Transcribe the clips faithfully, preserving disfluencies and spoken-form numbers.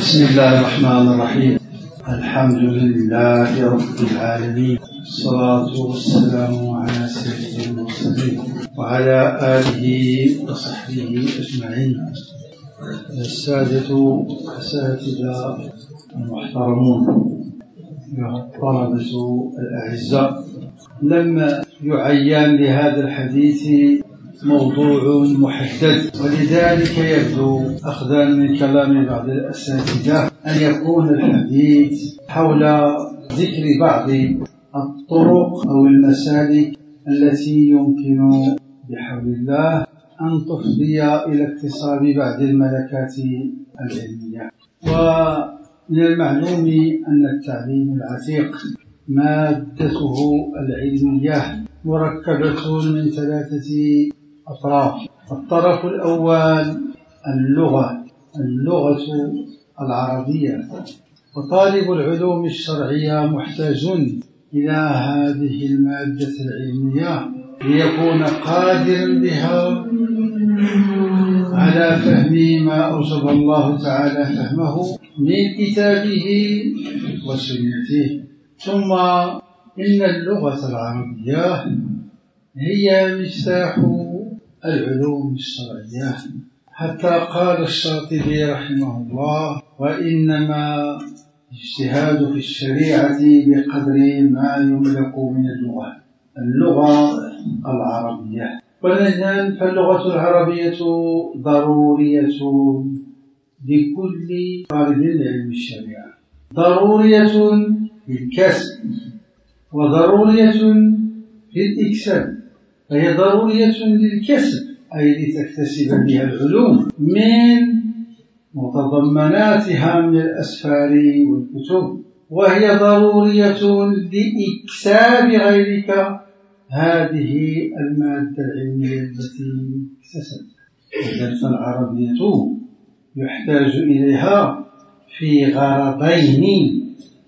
بسم الله الرحمن الرحيم. الحمد لله رب العالمين، الصلاة والسلام على سيد المرسلين وعلى آله وصحبه أجمعين. السادة الأساتذة المحترمون، الطلبة الأعزاء، لم يعين لهذا الحديث موضوع محدد، ولذلك يبدو أخذا من كلام بعض الأساتذة أن يكون الحديث حول ذكر بعض الطرق أو المسالك التي يمكن بحول الله أن تفضي إلى اكتساب بعض الملكات العلمية. ومن المعلوم أن التعليم العتيق مادته العلمية مركبة من ثلاثة أطراف. الطرف الأول اللغة اللغة العربية، وطالب العلوم الشرعية محتاج إلى هذه المادة العلمية ليكون قادرا بها على فهم ما أوجب الله تعالى فهمه من كتابه وسنته. ثم إن اللغة العربية هي مفتاح العلوم الشرعية، حتى قال الشاطبي رحمه الله: وإنما اجتهاد في الشريعة بقدر ما يملك من اللغة اللغة العربية. ولذلك فاللغة العربية ضرورية لكل طالب لعلم الشريعة، ضرورية للكسب وضرورية للإكساب. فهي ضرورية للكسب أي لتكتسب بها العلوم من متضمناتها من الأسفار والكتب، وهي ضرورية لإكساب غيرك هذه المادة العلمية التي اكتسبت. إذن فالعربية يحتاج إليها في غرضين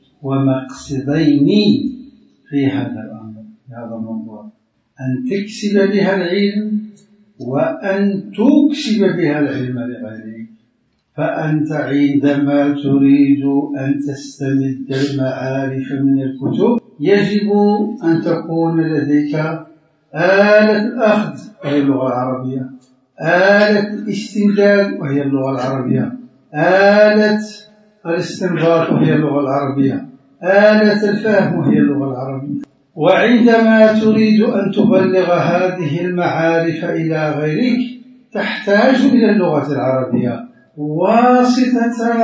ومقصدين في هذا الأمر، في هذا الموضوع: أن تكسب بها العلم وأن تكسب بها العلم لغيرك. فأنت عندما تريد أن تستمد المعارف من الكتب يجب أن تكون لديك آلة الأخذ وهي اللغة العربية، آلة الاستمداد وهي اللغة العربية، آلة الاستنباط وهي اللغة العربية، آلة الفهم وهي اللغة العربية. وعندما تريد أن تبلغ هذه المعارف إلى غيرك تحتاج إلى اللغة العربية واسطة،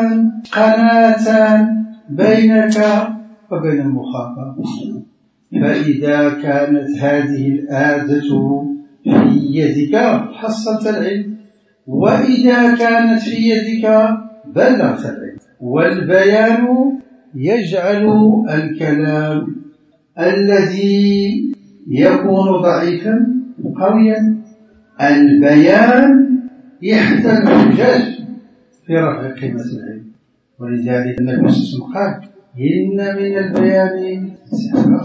قناة بينك وبين المخاطب. فإذا كانت هذه الآلة في يدك حصلت العلم، وإذا كانت في يدك بلغت العلم. والبيان يجعل الكلام الذي يكون ضعيفا قويا. البيان يحتل الحجاج في رفع قيمة العلم، ولذلك النبي صلى الله عليه وسلم قال: إن من البيان سحرا.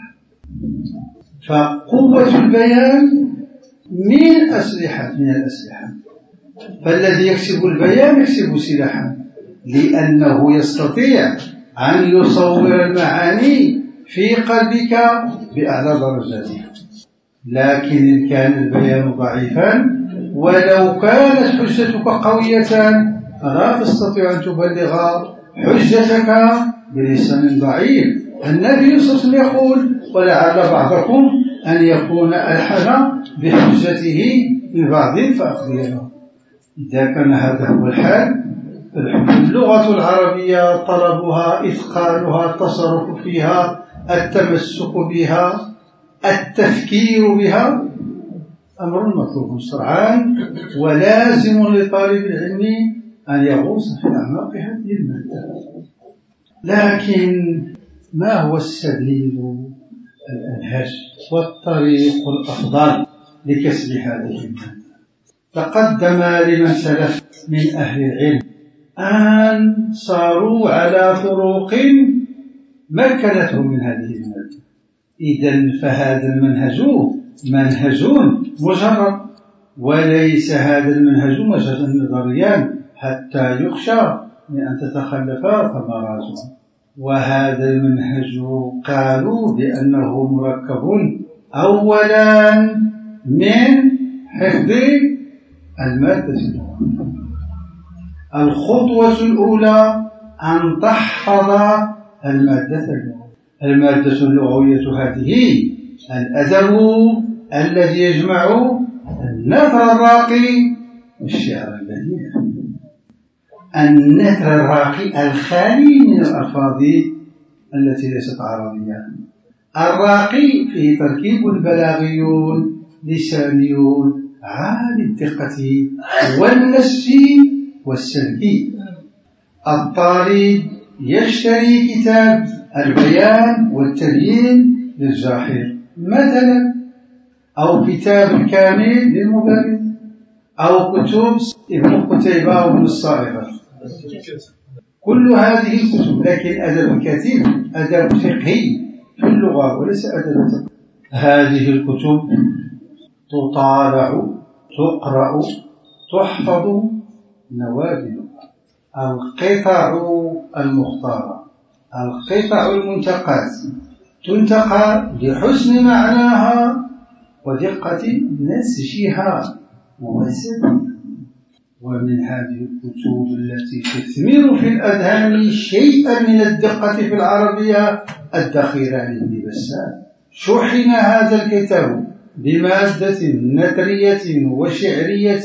فقوة البيان من أسلحة من الأسلحة. فالذي يكسب البيان يكسب سلاحا، لأنه يستطيع أن يصور المعاني في قلبك بأعلى درجاتها. لكن إن كان البيان ضعيفا ولو كانت حجتك قوية فلا تستطيع أن تبلغ حجتك بلسان ضعيف. النبي صلى الله عليه وسلم يقول: ولعل بعضكم أن يكون ألحن بحجته من بعض فأقضي له. إذا كان هذا هو الحال، اللغة العربية طلبها، إتقانها، التصرف فيها، التمسك بها، التفكير بها أمر مطلوب شرعا، ولازم لطالب العلم أن يغوص في أعماق هذه المادة. لكن ما هو السبيل الأنهج والطريق الأفضل لكسب هذه المادة؟ تقدم لمن سلف من أهل العلم أن صاروا على طرق مكنتهم من هذه المادة. إذن فهذا المنهج منهج مجرد، وليس هذا المنهج مجرد نظريا حتى يخشى لأن تتخلف ثمراته. وهذا المنهج قالوا بأنه مركب أولا من حفظ المادة اللغوية. الخطوة الأولى أن تحفظ المادة اللغوية. المادة اللغوية هذه الأدب الذي يجمع النثر الراقي والشعر البديع. النثر الراقي الخالي من الألفاظ التي ليست عربية. الراقي فيه تركيب بلاغي لساني عالي الدقة والنسف والسلبي. الطالب يشتري كتاب البيان والتبيين للجاحظ مثلا، أو كتاب الكامل للمبارز، أو كتب ابن قتيبة وابن الصائغة. كل هذه الكتب، لكن أدب الكاتب أدب فقهي في اللغة وليس أدب. هذه الكتب تطالع، تقرأ، تحفظ. نوادل القطع المختارة، القطع المنتقاة، تنتقى بحسن معناها ودقة نسجها ووزنها. ومن هذه الكتب التي تثمر في الأذهان شيئا من الدقة في العربية الدخيلة لابن بسام. شحن هذا الكتاب بمادة نثرية وشعرية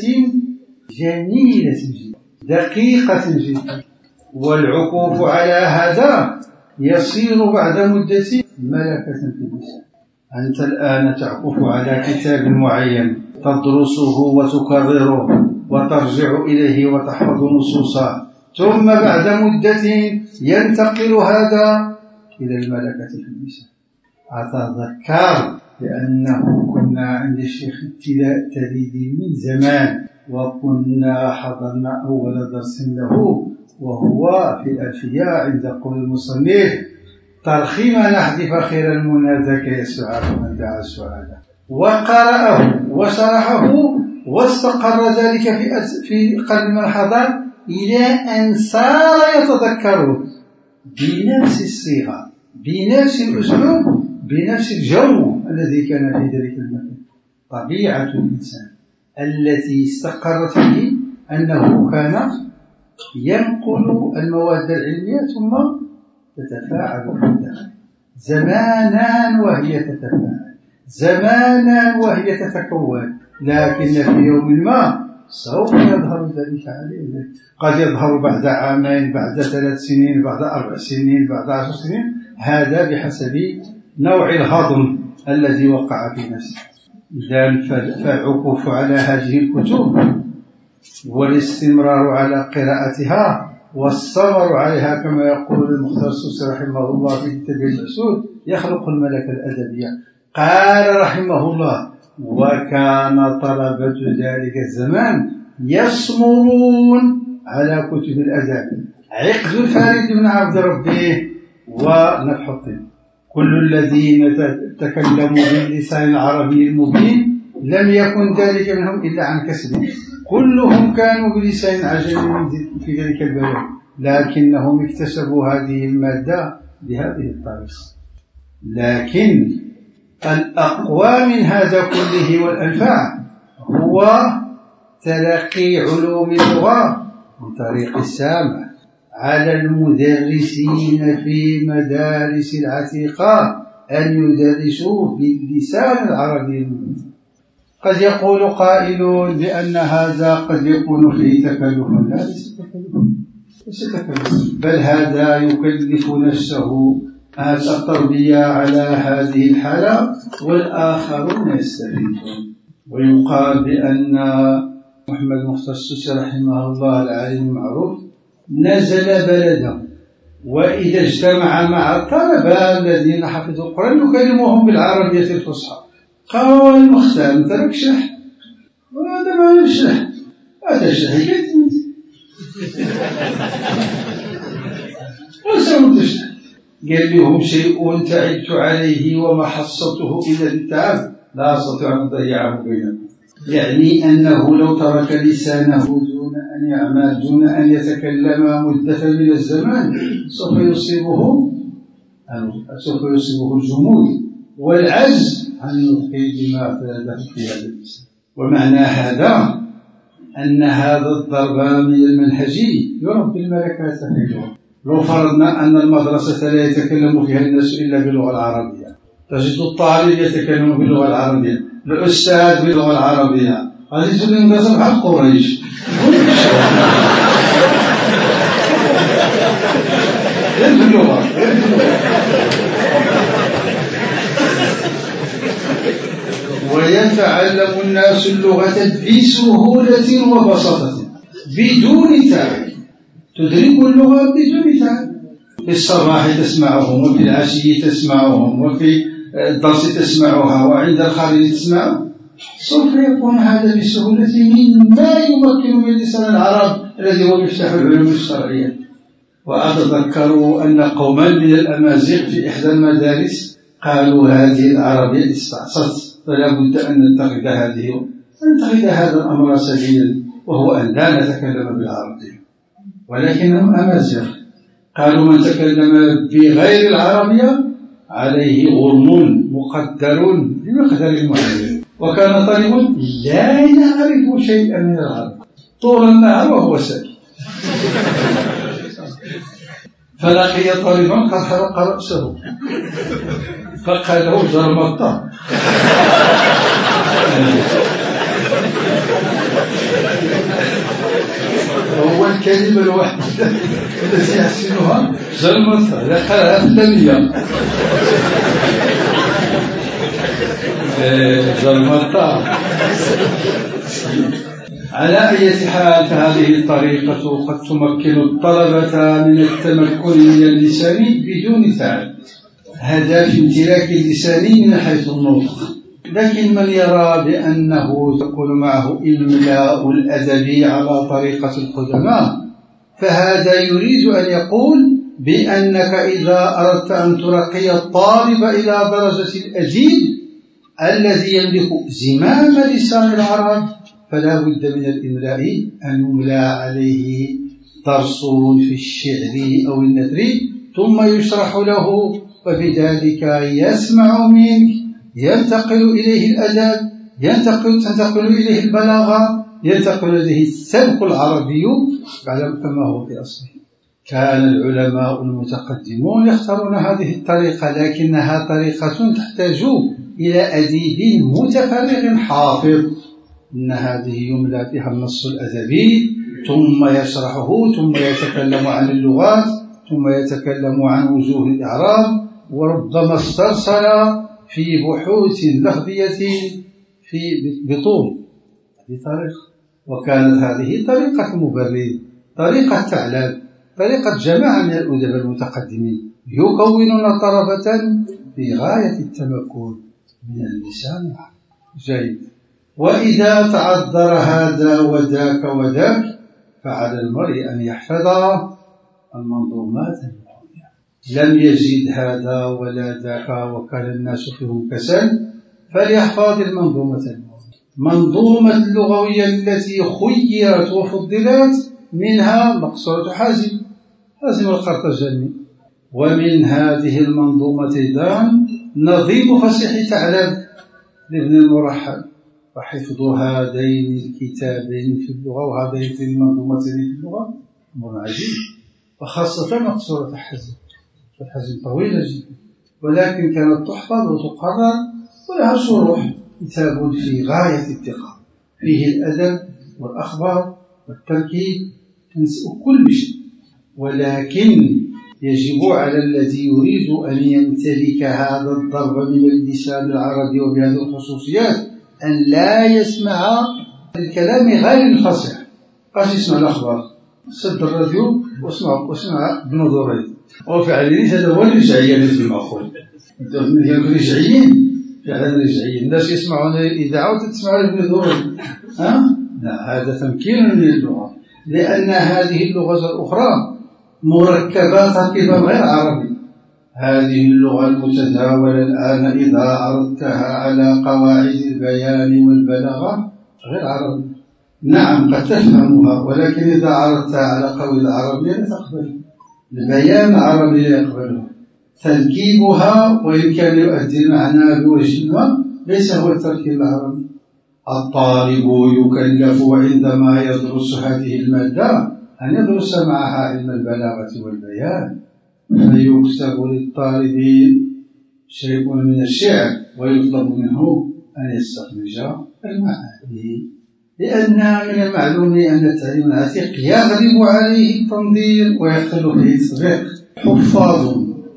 جميلة جدا دقيقة جدا، والعكوف على هذا يصير بعد مدة ملكة في اللسان. أنت الآن تعكف على كتاب معين تدرسه وتكرره وترجع إليه وتحفظ نصوصه، ثم بعد مدة ينتقل هذا إلى الملكة في اللسان. أتذكر بأنه كنا عند الشيخ التليدي من زمان، وكنا حضرنا أول درس له وهو في الألفية عند قول المصنف: ترخيم نحذف خير المنى ذاك يسعى من دعا السعادة. وقرأه وشرحه واستقر ذلك في قلب من حضر إلى أن صار يتذكره بنفس الصيغة، بنفس الأسلوب، بنفس الجو الذي كان في ذلك المكان. طبيعة الإنسان التي استقرت فيه أنه كان ينقل المواد العلمية ثم تتفاعل عندها زمانا وهي تتفاعل، زمانا وهي تتكون، لكن في يوم ما سوف يظهر ذلك عليه. قد يظهر بعد عامين، بعد ثلاث سنين، بعد أربع سنين، بعد عشر سنين، هذا بحسب نوع الهضم الذي وقع في نفسه. إذن فالعكوف على هذه الكتب والاستمرار على قراءتها والصبر عليها كما يقول المختار السوسي رحمه الله في كتابه المأسود يخلق الملكة الأدبية. قال رحمه الله: وكان طلبة ذلك الزمان يصمرون على كتب الأدب. عقد الفارد بن عبد ربه ونفح الطب. كل الذين تكلموا باللسان العربي المبين لم يكن ذلك منهم إلا عن كسب، كلهم كانوا بلسان عجمي في ذلك البلد، لكنهم اكتسبوا هذه المادة بهذه الطريقة. لكن الأقوى من هذا كله والأنفع هو تلقي علوم اللغة من طريق السامع على المدرسين في مدارس العتيقة أن يدرسوا باللسان العربي المبين. قد يقول قائل بأن هذا قد يكون فيه تكلف. لا، ليس تكلف، بل هذا يكلف نفسه التربية على هذه الحالة والآخرون يستفيدون. ويقال بأن محمد مختار السوسي رحمه الله العالم المعروف نزل بلده، وإذا اجتمع مع الطلبة الذين حفظوا القرآن يكلمهم بالعربية الفصحى. قال المختار: أنت لك شح، وهذا ما يشرح، هذا الشح كتمت وسوف تشرح. قال لهم: شيء تعبت عليه وما حصلته إلا بالتعب لا أستطيع أن أضيعه بينكم. يعني أنه لو ترك لسانه دون أن أن يعمل دون أن يتكلم مدة من الزمان سوف يصيبه سوف يصيبه الجمود والعجز عن النطق بما أفاده في هذا الإسلام. ومعنى هذا أن هذا الضرب من المنهجي يربي الملكات حينها. لو فرضنا أن المدرسة لا يتكلم فيها الناس إلا باللغة العربية، تجد الطالب يتكلم باللغة العربية، الأستاذ باللغة العربية، غادي تولي المدرسة بحال قريش. غير باللغة ويتعلم الناس اللغة بسهولة وبساطة بدون تعب. تدرك اللغة بدون تعب. في الصباح تسمعهم، وفي العشي تسمعهم، وفي الدرس تسمعها، وعند الخارج تسمعها. سوف يكون هذا بسهولة مما يمكن من لسان العرب الذي هو مفتاح العلوم الشرعية. وأتذكر أن قوما من الأمازيغ في إحدى المدارس قالوا هذه العربية استعصت، فلا بد أن نتخذ هذه أن نتخذ هذا الأمر سبيلا، وهو أن لا نتكلم بالعربية. ولكنهم أمازيغ قالوا من تكلم بغير العربية عليه غرم مقدر بمقدار معين. وكان طالب لا يعرف شيئا من العرب طول النهار وهو ساكت، فلقي طالبا قد حرق رأسه فقال له جرمطة. هو الكلمة الواحدة التي يحسنها جرمطة، لا قالها في الدنيا جرمطة. على أي حال فهذه الطريقة قد تمكن الطلبة من التمكن من اللسان بدون تعب، هذا في امتلاك اللسان من حيث النطق. لكن من يرى بأنه تكون معه إملاء الأدب على طريقة القدماء، فهذا يريد أن يقول بأنك إذا أردت أن ترقي الطالب إلى درجة الأديب الذي يملك زمام لسان العرب، فلا بد من الإملاء أن يملى عليه درس في الشعر أو النثر ثم يشرح له، وبذلك يسمع منك، ينتقل إليه الأدب، ينتقل تنتقل إليه البلاغة، ينتقل إليه السبق العربي كما هو في أصله. كان العلماء المتقدمون يختارون هذه الطريقة، لكنها طريقة تحتاج إلى أديب متفرغ حافظ. إن هذه يملى فيها النص الأدبي ثم يشرحه، ثم يتكلم عن اللغات، ثم يتكلم عن وجوه الإعراب، وربما استرسل في بحوث لفظية في بطول. هذه طريقة، وكانت هذه طريقة مبرد، طريقة ثعلب، طريقة جماعة من الأدباء المتقدمين يكونون طلبة في غاية التمكن من اللسان. جيد. وإذا تعذر هذا وذاك وذاك فعلى المرء أن يحفظ المنظومات اللغوية. لم يجد هذا ولا ذاك وكان الناس فيهم كسل، فليحفظ المنظومة اللغوية. منظومة اللغوية التي خيرت وفضلت منها مقصورة حازم حازم القرطاجاني، ومن هذه المنظومة أيضا نظيم فصيح ثعلب لابن المرحل. وحفظ هذين الكتابين في اللغة وهذين المنظومتين في اللغة أمر عجيب، وخاصة مقصورة حازم. فالحازم طويلة جدا، ولكن كانت تحفظ وتقرر ولها شروح. كتاب في غاية الدقة، فيه الأدب والأخبار والتركيب كل شيء. ولكن يجب على الذي يريد أن يمتلك هذا الضرب من اللسان العربي وبهذه الخصوصيات أن لا يسمع الكلام غير الفصيح. قاش يسمع الأخبار، سد الراديو واسمع واسمع بنظرين، وفعلا هذا هو الرجعية التي المأخوذ. الرجعيين فعلا رجعيين، الناس يسمعون الإذاعة وتسمعون بنظرين. ها؟ لا، هذا تمكين من اللغة، لأن هذه اللغة الأخرى مركبات تركيبا غير عربي. هذه اللغة المتداولة الآن إذا عرضتها على قواعد البيان والبلاغة غير عربي، نعم قد تفهمها، ولكن إذا عرضتها على قول العربية لا تقبلها، البيان العربي لا يقبله، تركيبها وإن كان يؤدي المعنى بوجه ما ليس هو التركيب العربي. الطالب يكلف عندما يدرس هذه المادة أن يدرس معها علم البلاغة والبيان، فيكتب للطالبين شيء من الشعر ويطلب منه أن يستخرج المعاني، لأن من المعلوم أن التعليم العتيق يغلب عليه التنظير ويقل فيه التطبيق. حفاظ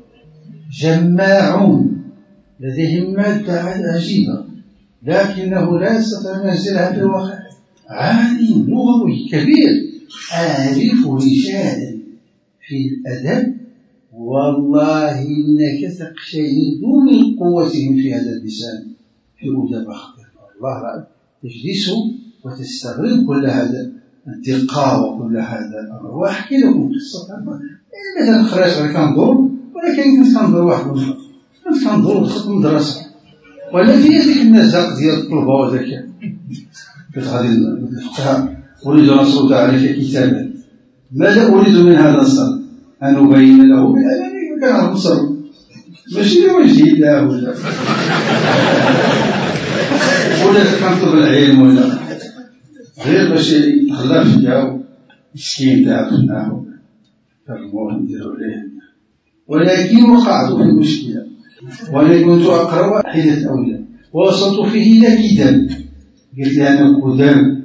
جماعون لديهم مادة عجيبة لكنه لا يستطيع أن ينزلها في الواقع. عالم لغوي كبير عارف رجالا في الأدب والله إنك تخشى من قوتهم في هذا اللسان في أدب خطير والله، تجلس وتستغرب كل هذا الدقة وكل هذا الأمر. وأحكي لكم قصة مثلا خرج غير كنضرب، ولكن كنت كنضرب واحد كنت كنضرب دخلت المدرسة ولا في هذيك النزاق ديال الطلبة وذاك كنت غادي نفقها أريد أن أصوت عليك كتابا، ماذا أريد من هذا الصرف؟ أن أبين له بأنني كان عارف الصرف ماشي لوجهي الله ولا ولا كنطلب العلم ولا غير باش يتخلى فيا مسكين تاع فناه كرموه نديرو عليه. ولكن وقعت في مشكلة وأنا كنت أقرأ حيلة أولى ووصلت فيه إلى كتاب قلت لي أنا كدام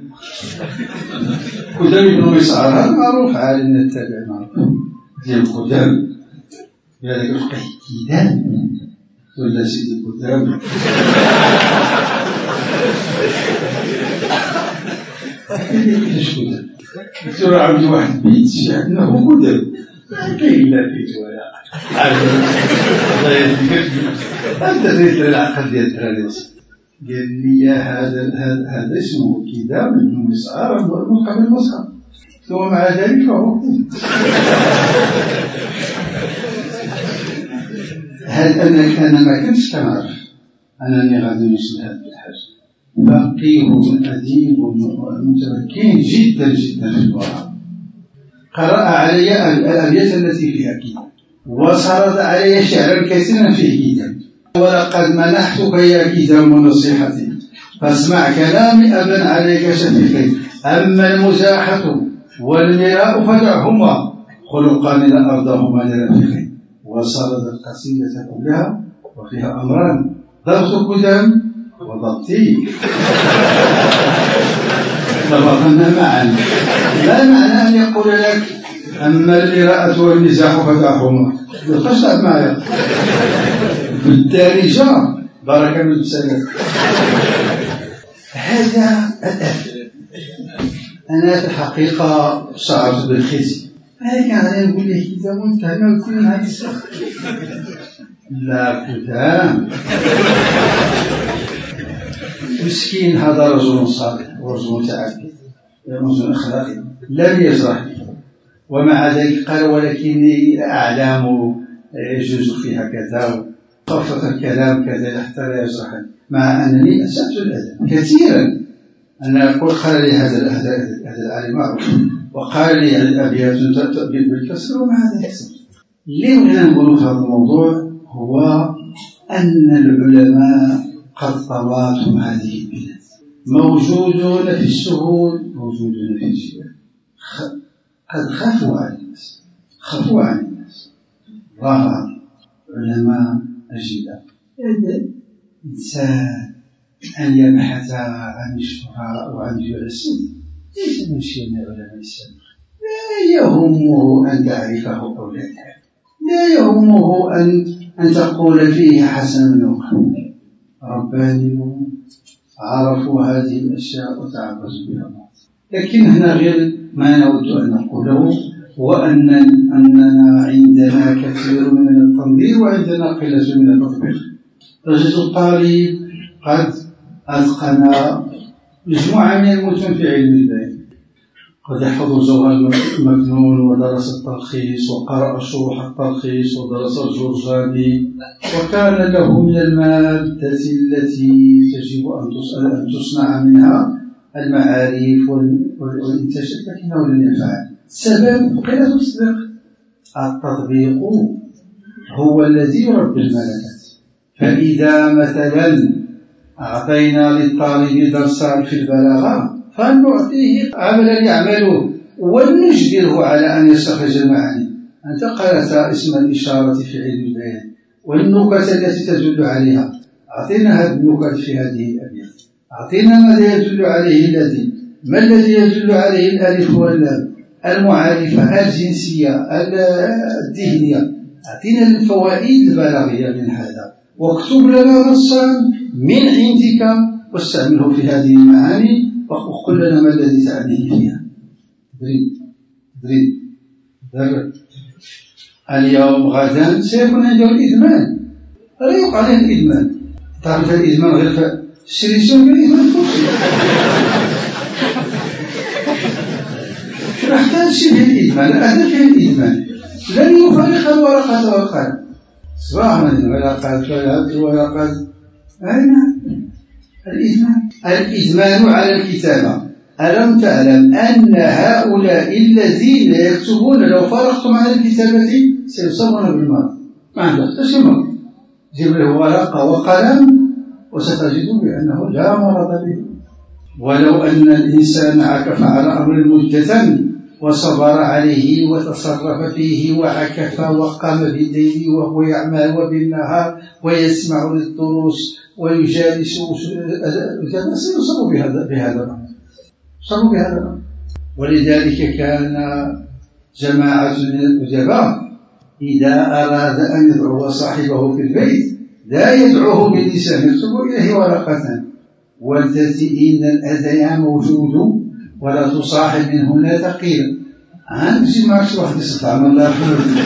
كدام ابن مسعر هذا معروف عالم التابع معروف ديال كدام قال لك كدام ولا سيدي كدام كيفاش كدام؟ قلت له عندي واحد بيت أنه كدام ما كاين لا بيت ولا الله يهديك أنت دريت العقل ديال الدراري. قال لي هذا هذا اسمه كتاب ابن مسعر من قبل المصحف ومع ذلك فهو هل أنا أنا ما كنتش كنعرف أنني غادي نوصل هذا الحاجة. فقيه أديب متمكن جدا جدا في اللغة، قرأ علي الأبيات التي فيها كتاب وسرد علي شعرا كثيرا فيه كتاب. ولقد منحتك يا كتاب نصيحتي فاسمع كلامي أبا عليك شفيقي، أما المزاحة والمراء فدعهما خلقان لا أرضهما لرفيقي. وسرد القصيدة كلها وفيها أمران ضبط كدام وضبطي ضبطنا معا. ما معنى أن يقول لك أما المراءة والمزاح فدعهما؟ يخشى معي بالدارجة بركة من السلام. هذا الأدب أنا في الحقيقة شعرت بالخزي، ولكن أنا نقول لك إذا وانت ما كل هذا السخ لا كدام مسكين. هذا رجل صالح ورجل متعبد ورجل أخلاقي لم يجرح به، ومع ذلك قال ولكني أعلام يجوز فيها كذا خفف الكلام كذا حتى لا يجرحني، مع أنني أسأت الأدب كثيرا. أنا أقول قال لي هذا هذا العالم معروف وقال لي الأبيات بالكسر ومع ذلك سمت. اللي بغينا نقولوا في هذا الموضوع هو أن العلماء قد طواتهم هذه البلاد، موجودون في السهول موجودون في الجبال، قد خافوا على الناس خافوا على الناس. ظهر علماء أجلاء هذا إنسان أن يبحث عن الشهرة وعن جوع السن ليس من شيء من علماء السابق. لا يهمه أن تعرفه أو لا تعرفه، لا يهمه أن أن تقول فيه حسن وقبيح. ربانيون عرفوا هذه الأشياء وتعبدوا بها. لكن هنا غير ما نود أن نقوله هو أن أننا عندنا كثير من التنظير وعندنا قلة من التطبيق. تجد الطالب قد أتقن مجموعة من المتون في علم البيان، قد يحفظ جوهر المكنون ودرس التلخيص وقرأ شروح التلخيص ودرس الجرجاني، وكان له من المادة التي تجب أن تصنع منها المعارف والإنتاجات، لكنه لن يفعل. السبب قلة التصديق. التطبيق هو الذي يربي الملكات. فإذا مثلا أعطينا للطالب درسا في البلاغة فنعطيه عملا يعمله ونجبره على أن يستخرج المعاني. أنت قرأت اسم الإشارة في علم البيان والنكت التي تدل عليها، أعطينا هذه النكت في هذه الأبيات، أعطينا ماذا يدل عليه الذي، ما الذي يدل عليه الألف واللام، المعارفة، الجنسية، الذهنية، أعطينا الفوائد البلاغية من هذا، واكتب لنا نصا من عندك واستعمله في هذه المعاني، وقل لنا ما الذي تعنيه فيها. دريد دريد درد. اليوم غدا سيكون عنده الإدمان، لا يوقع عليه الإدمان. تعرف الإدمان غير في السيريسيون، الإدمان فرصي نحتاج شبه الإدمان، الأهداف فيه الإدمان لن يفرق الورقة والقلم. صباح من الورقات والورقات أين الإدمان؟ الإدمان على الكتابة. ألم تعلم أن هؤلاء الذين يكتبون لو فرقتم عن الكتابة سيصابون بالمرض؟ ما عنده تشمر، جيب له ورقة وقلم وستجد بأنه لا مرض به. ولو أن الإنسان عكف على أمر مدة وصبر عليه وتصرف فيه وعكف وقام بالليل وهو يعمل وبالنهار ويسمع للدروس ويجالس سيصاب بهذا بهذا صاروا بهذا الأمر. ولذلك كان جماعة من الأدباء إذا أراد أن يدعو صاحبه في البيت لا يدعوه باللسان، يكتب إليه ورقة والتي إن الأذى موجود ولا تصاحب من هنا ثقيلا. عندي ما شو واحد يستطيع من الله.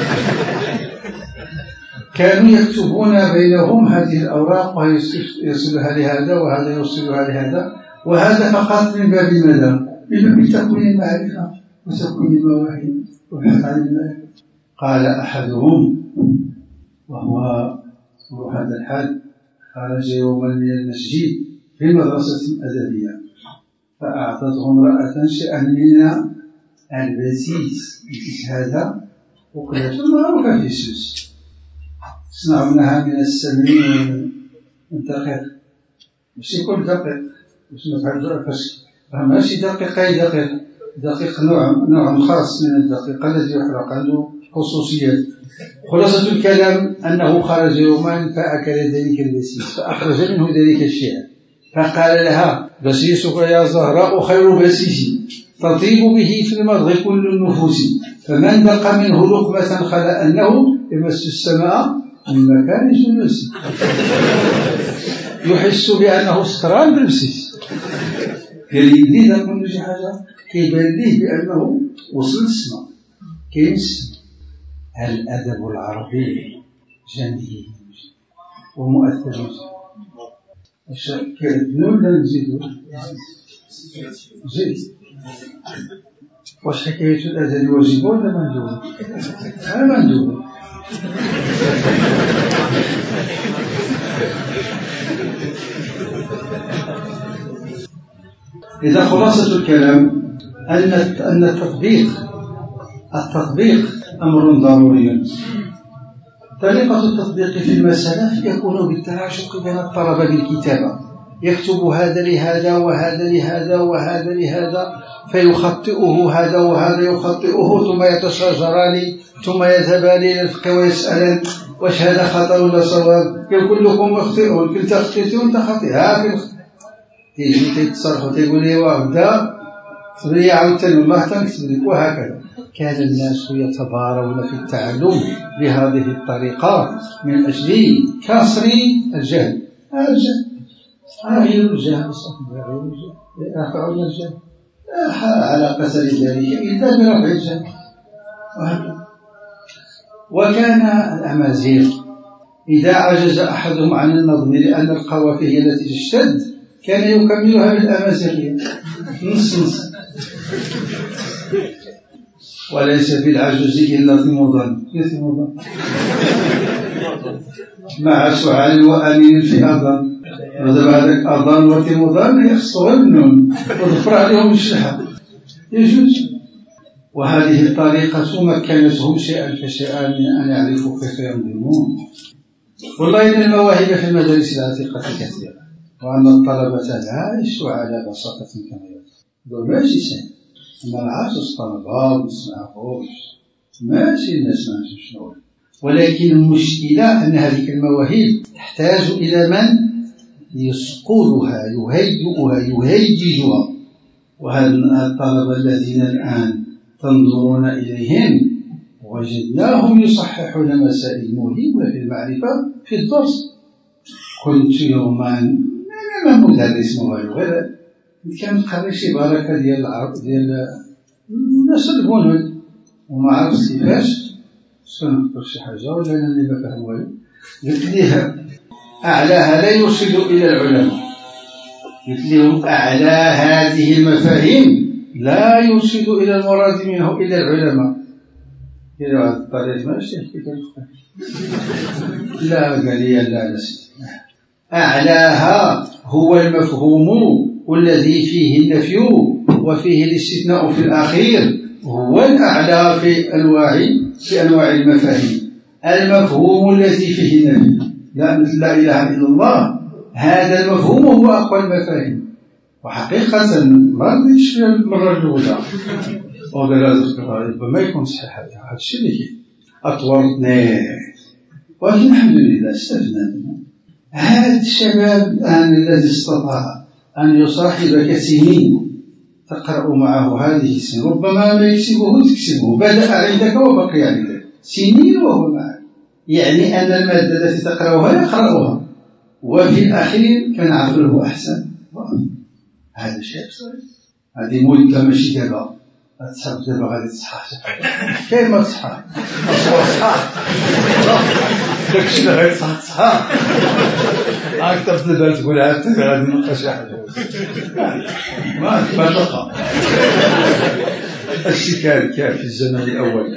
كانوا يكتبون بينهم هذه الأوراق ويرسلها لهذا وهذا يرسلها لهذا، وهذا فقط من باب ماذا؟ من باب تكوين المعرفة وتكوين المواهب والبحث عن المعرفة. قال أحدهم وهو هذا الحال خرج يوما من المسجد في مدرسة أدبية فأعطته امرأة شيئا من البسيس. هذا وقلت معروفة في السوس، يصنعونها من السمين والدقيق، ماشي كل دقيق، باش نفعل فاش راه ماشي دقيق أي دقيق، دقيق نوع نوع خاص من الدقيق الذي يحرق عنده خصوصيات. خلاصة الكلام أنه خرج يوما فأكل ذلك البسيس فأخرج منه ذلك الشعر فقال لها: بسيسك يا زهراء خير بسيس تطيب به في المضغ كل النفوس، فمن ذق منه لقمة خلا أنه يمس السماء من مكان جلوس. يحس بأنه سكران بالبسيس. قال لي لذا كل شي حاجة كيبان ليه بأنه وصل السماء كاين السماء. الأدب العربي جميل ومؤثر. كيردنا ولا نزيدو؟ زيد. واش حكاية الأدب واجب ولا مندوب؟ أنا مندوب. إذا خلاصة الكلام أن أن التطبيق التطبيق أمر ضروري. طريقة التطبيق في المسألة يكون بالتعاشق بين الطلبة بالكتابة، يكتب هذا لهذا وهذا لهذا وهذا لهذا فيخطئه هذا وهذا يخطئه، ثم يتشاجران ثم يذهبان إلى الفقه ويسألان: واش هذا خطأ ولا صواب؟ كلكم مخطئون، كلتا خطئتي وانت خطئ. ها تيجي تتصرفوا تيقول لي وابدا تبري عاوتاني والله تنكتب لك. وهكذا كان الناس يتبارون في التعلم بهذه الطريقة من أجل كسر الجهل. الجهل غير الجهل غير الجهل يرفعون الجهل، لا علاقة لذلك إلا برفع الجهل. وكان الأمازيغ إذا عجز أحدهم عن النظم لأن القوافي هي التي تشتد كان يكملها بالأمازيغية نص نص. وليس بالعجز إلا في مضن مع سعال وأمين في أضن. ودابا هذاك أظن وتمضان يخصو غير النون وتغفر عليهم الشحة يجوز. وهذه الطريقة مكنتهم شيئا فشيئا من أن يعرفوا كيف ينظمون. والله إن المواهب في المدارس العتيقة كثيرة، وأن الطلبة لا يشوا على بساطة كما يقول ماشي سهل. ما نعرفش الطلبة ونسمعوش ماشي الناس ما نعرفش شنو، ولكن المشكلة أن هذه المواهب تحتاج إلى من يسقلها يهيئها يهيجها. وهذا الطلبة الذين الآن تنظرون إليهم وجدناهم يصححون مسائل مهمة في المعرفة في الدرس. كنت يوما أنا ما مدرس مغير غير كان قري شي بركة ديال العرب ديال الناس البنود وما عرفت كيفاش سنذكر شي حاجة ولا أنا اللي ما فاهم والو. قلت ليها أعلاها لا يرشد إلى العلماء، قلت لهم أعلى هذه المفاهيم لا يرشد إلى المراد منه إلى العلماء. قالوا هذا الطريق ماشي لا قال لي لا نسي. أعلاها هو المفهوم والذي فيه النفي وفيه الاستثناء في الأخير، هو الأعلى في أنواع في أنواع المفاهيم. المفهوم الذي فيه النفي لا لا إله إلا الله، هذا المفهوم هو أقوى المفاهيم. وحقيقة ما نديش المرة الأولى وقال ما يكون صحيح هذا الشيء اللي كيف أطورنا، ولكن الحمد لله استفدنا منه. هذا الشباب الآن الذي استطاع أن يصاحبك سنين تقرأ معه هذه السنين، ربما ما يكسبه تكسبه، بدأ عندك وبقي عندك سنين وهو معك، يعني أن المادة التي تقرأها يقرأها وفي الأخير كان عقله أحسن. هذا شيء صحيح. هذه مدة ماشي دابا تصحى دابا غادي تصحى كاين ما تصحى أصوات صحى داكشي اللي غادي تصحى تصحى أكثر دابا تقول عاد غادي نلقى شي حاجة ما ما تلقى. الشيء كان كان في الزمن الأول.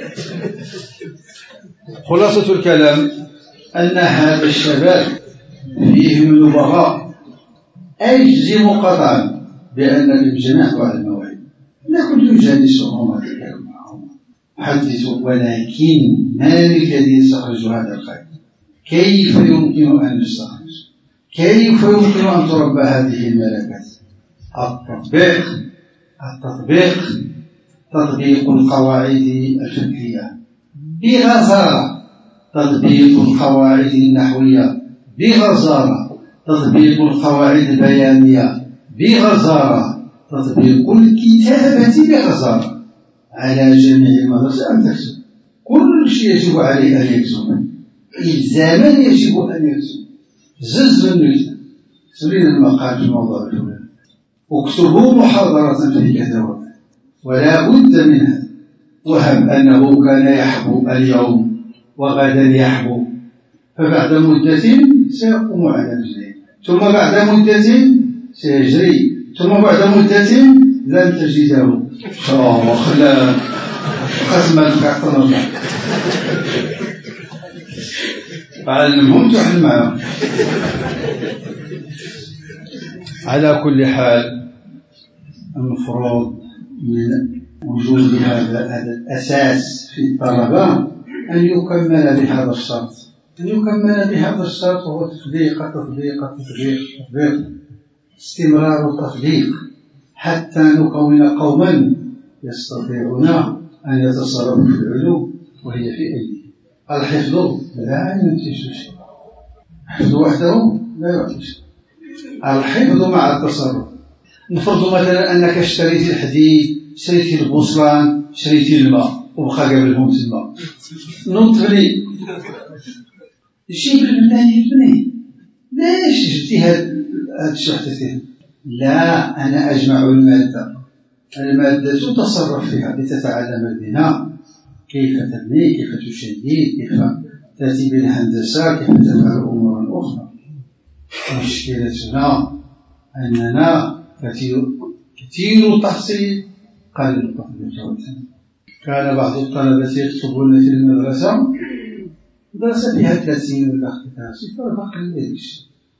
خلاصة الكلام أن هذا الشباب فيهم النبغاء أجزم قطعا بأن في بجميع أنواع المواهب. لا كنت يجالسهم وأتكلم معهم حدثوا، ولكن من الذي يستخرج هذا الخير؟ كيف يمكن أن يستخرج؟ كيف يمكن أن تربى هذه الملكات؟ التطبيق التطبيق تطبيق القواعد الفقهية بغزارة، تطبيق القواعد النحوية بغزارة، تطبيق القواعد البيانية بغزارة، تطبيق الكتابة بغزارة على جميع المدارس أن تكتب. كل شيء يجب عليه أن يكتب، إلزاما يجب أن يكتب. زز من يكتب سبيل المقال في الموضوع الفلاني، اكتبوا محاضرة في كذا وكذا ولا بد منها. وهم أنه كان يحبو اليوم وغدا يحبو، فبعد مدة سيقوم على رجليه، ثم بعد مدة سيجري، ثم بعد مدة لن تجده وخلى خزما كعطنا علمهم تحل معهم. على كل حال المفروض من وجود هذا الأساس في الطلبة أن يكمل بهذا الشرط، أن يكمل بهذا الشرط وهو تطبيق تطبيق تطبيق تطبيق استمرار التطبيق حتى نكون قوما يستطيعون أن يتصرفوا في العلوم وهي في أيديهم. الحفظ لا ينتج شيء، الحفظ وحده لا يعطي شيء. الحفظ مع التصرف. نفرض مثلا أنك اشتريت الحديد، شريت البوصلان، شريت الماء وبقى قبلهم تما نطفلي جيب البنان يبني. ليش جبتي هاد الشحتتين؟ لا، أنا أجمع المادة المادة تصرف فيها لتتعلم البناء، كيف تبني، كيف تشيد، كيف تأتي بالهندسة، كيف تفعل أمورا أخرى. مشكلتنا أننا كثير كثير التحصيل قليل التطبيق. كان بعض الطلبة يكتبون في المدرسة دراسة فيها ثلاثين ولا خمسين فما قليلش،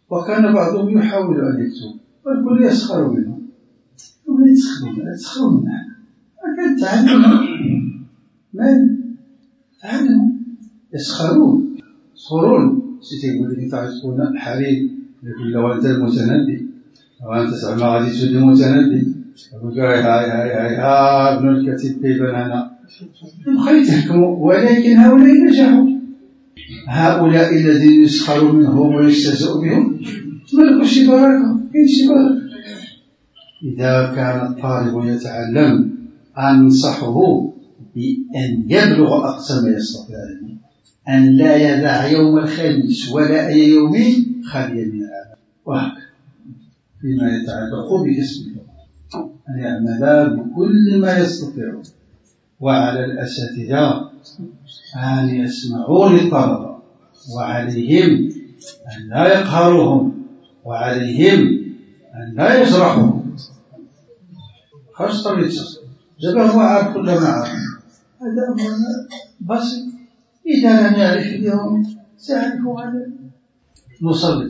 وكان بعضهم يحاول أن يكتب والكل يسخر منه. ومن يسخرون يسخرون منه لكن تعلموا من تعلموا يسخرون يسخرون سيتيقول لك تعرفون الحريم يقول لو أنت المتنبي وأنت زعما غادي تولي متنبي يقول هاي هاي هاي هاي ها ابن الكتيب بيبان بغيت يحكموا ولكن هؤلاء نجحوا. هؤلاء الذين يسخروا منهم ويستهزئ بهم ما لكمش شي بركة كاين شي بركة. إذا كان الطالب يتعلم أنصحه بأن يبلغ أقصى ما يستطيع أن لا يدع يوم الخميس ولا أي يوم خاليا من العمل وهكذا فيما يتعلق بكسبه أن يعمل بكل ما يستطيع. وعلى الأساتذة أن يسمعوا للطلبة وعليهم أن لا يقهروهم وعليهم أن لا يجرحوهم. خرج طريقة جبه هو عارف كل ما عارف هذا أمر بسيط. إذا لم يعرف اليوم سيعرف غدا. نصلي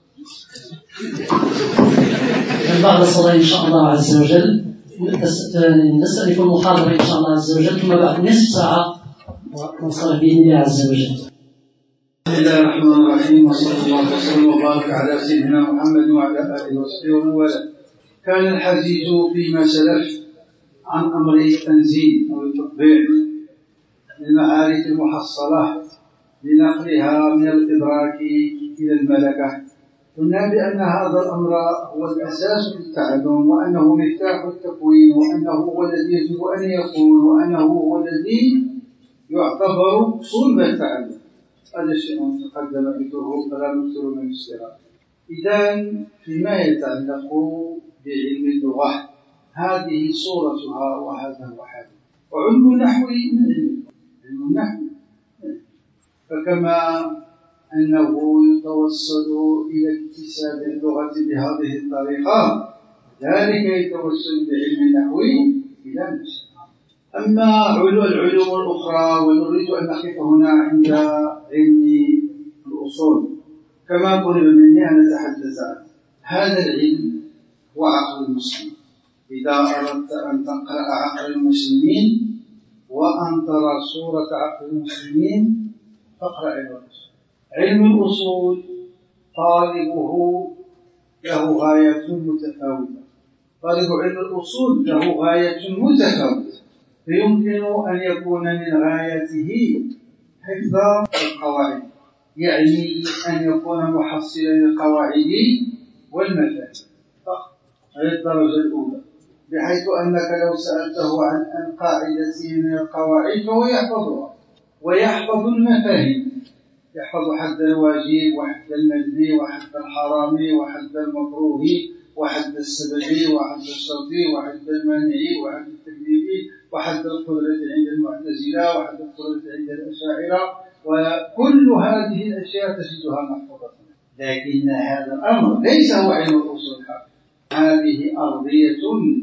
من بعد الصلاة إن شاء الله عز وجل نستأنف المحاضرة إن شاء الله عز وجل ثم بعد نصف ساعة ونصلي بإذن الله عز وجل. بسم الله الرحمن الرحيم وصلى الله وسلم وبارك على سيدنا محمد وعلى آله وصحبه ومن والاه. كان الحديث فيما سلف عن أمر التنزيل أو التطبيع للمعارف المحصلة لنقلها من الإدراك إلى الملكة. قلنا بأن هذا الأمر هو الأساس في التعلم وأنه مفتاح التكوين وأنه هو الذي يجب أن يكون وأنه هو الذي يعتبر صلب التعلم. هذا شيء تقدم ذكره فلا نكثر من الاشتراك. إذا فيما يتعلق بعلم اللغة هذه صورتها وهذا هو حالها. وعلم النحو من علم علم النحو فكما أنه يتوصل إلى اكتساب اللغة بهذه الطريقة ذلك يتوصل بعلم النحو إلى نفسه. أما العلوم الأخرى ونريد أن نقف هنا عند علم الأصول كما طلب مني أن نتحدث عنه. هذا العلم هو عقل المسلم. إذا أردت أن تقرأ عقل المسلمين وأن ترى صورة عقل المسلمين فاقرأ علم الأصول. علم الأصول طالبه له غاية متفاوتة. طالب علم الأصول له غاية متفاوتة فيمكن أن يكون من غايته حفظ القواعد يعني أن يكون محصلا للقواعد والمفاهيم فقط. هذه الدرجة الأولى بحيث أنك لو سألته عن قاعدة من القواعد فهو يحفظها ويحفظ المفاهيم. يحفظ حد الواجب وحد المندي وحد الحرام وحد المكروه وحد السببي وحد الشرطي وحد المانعي وحد التكذيبي وحد القدرة عند المعتزلة وحد القدرة عند الأشاعرة وكل هذه الأشياء تجدها محفوظة. لكن هذا الأمر ليس هو علم الأصول الحق. هذه أرضية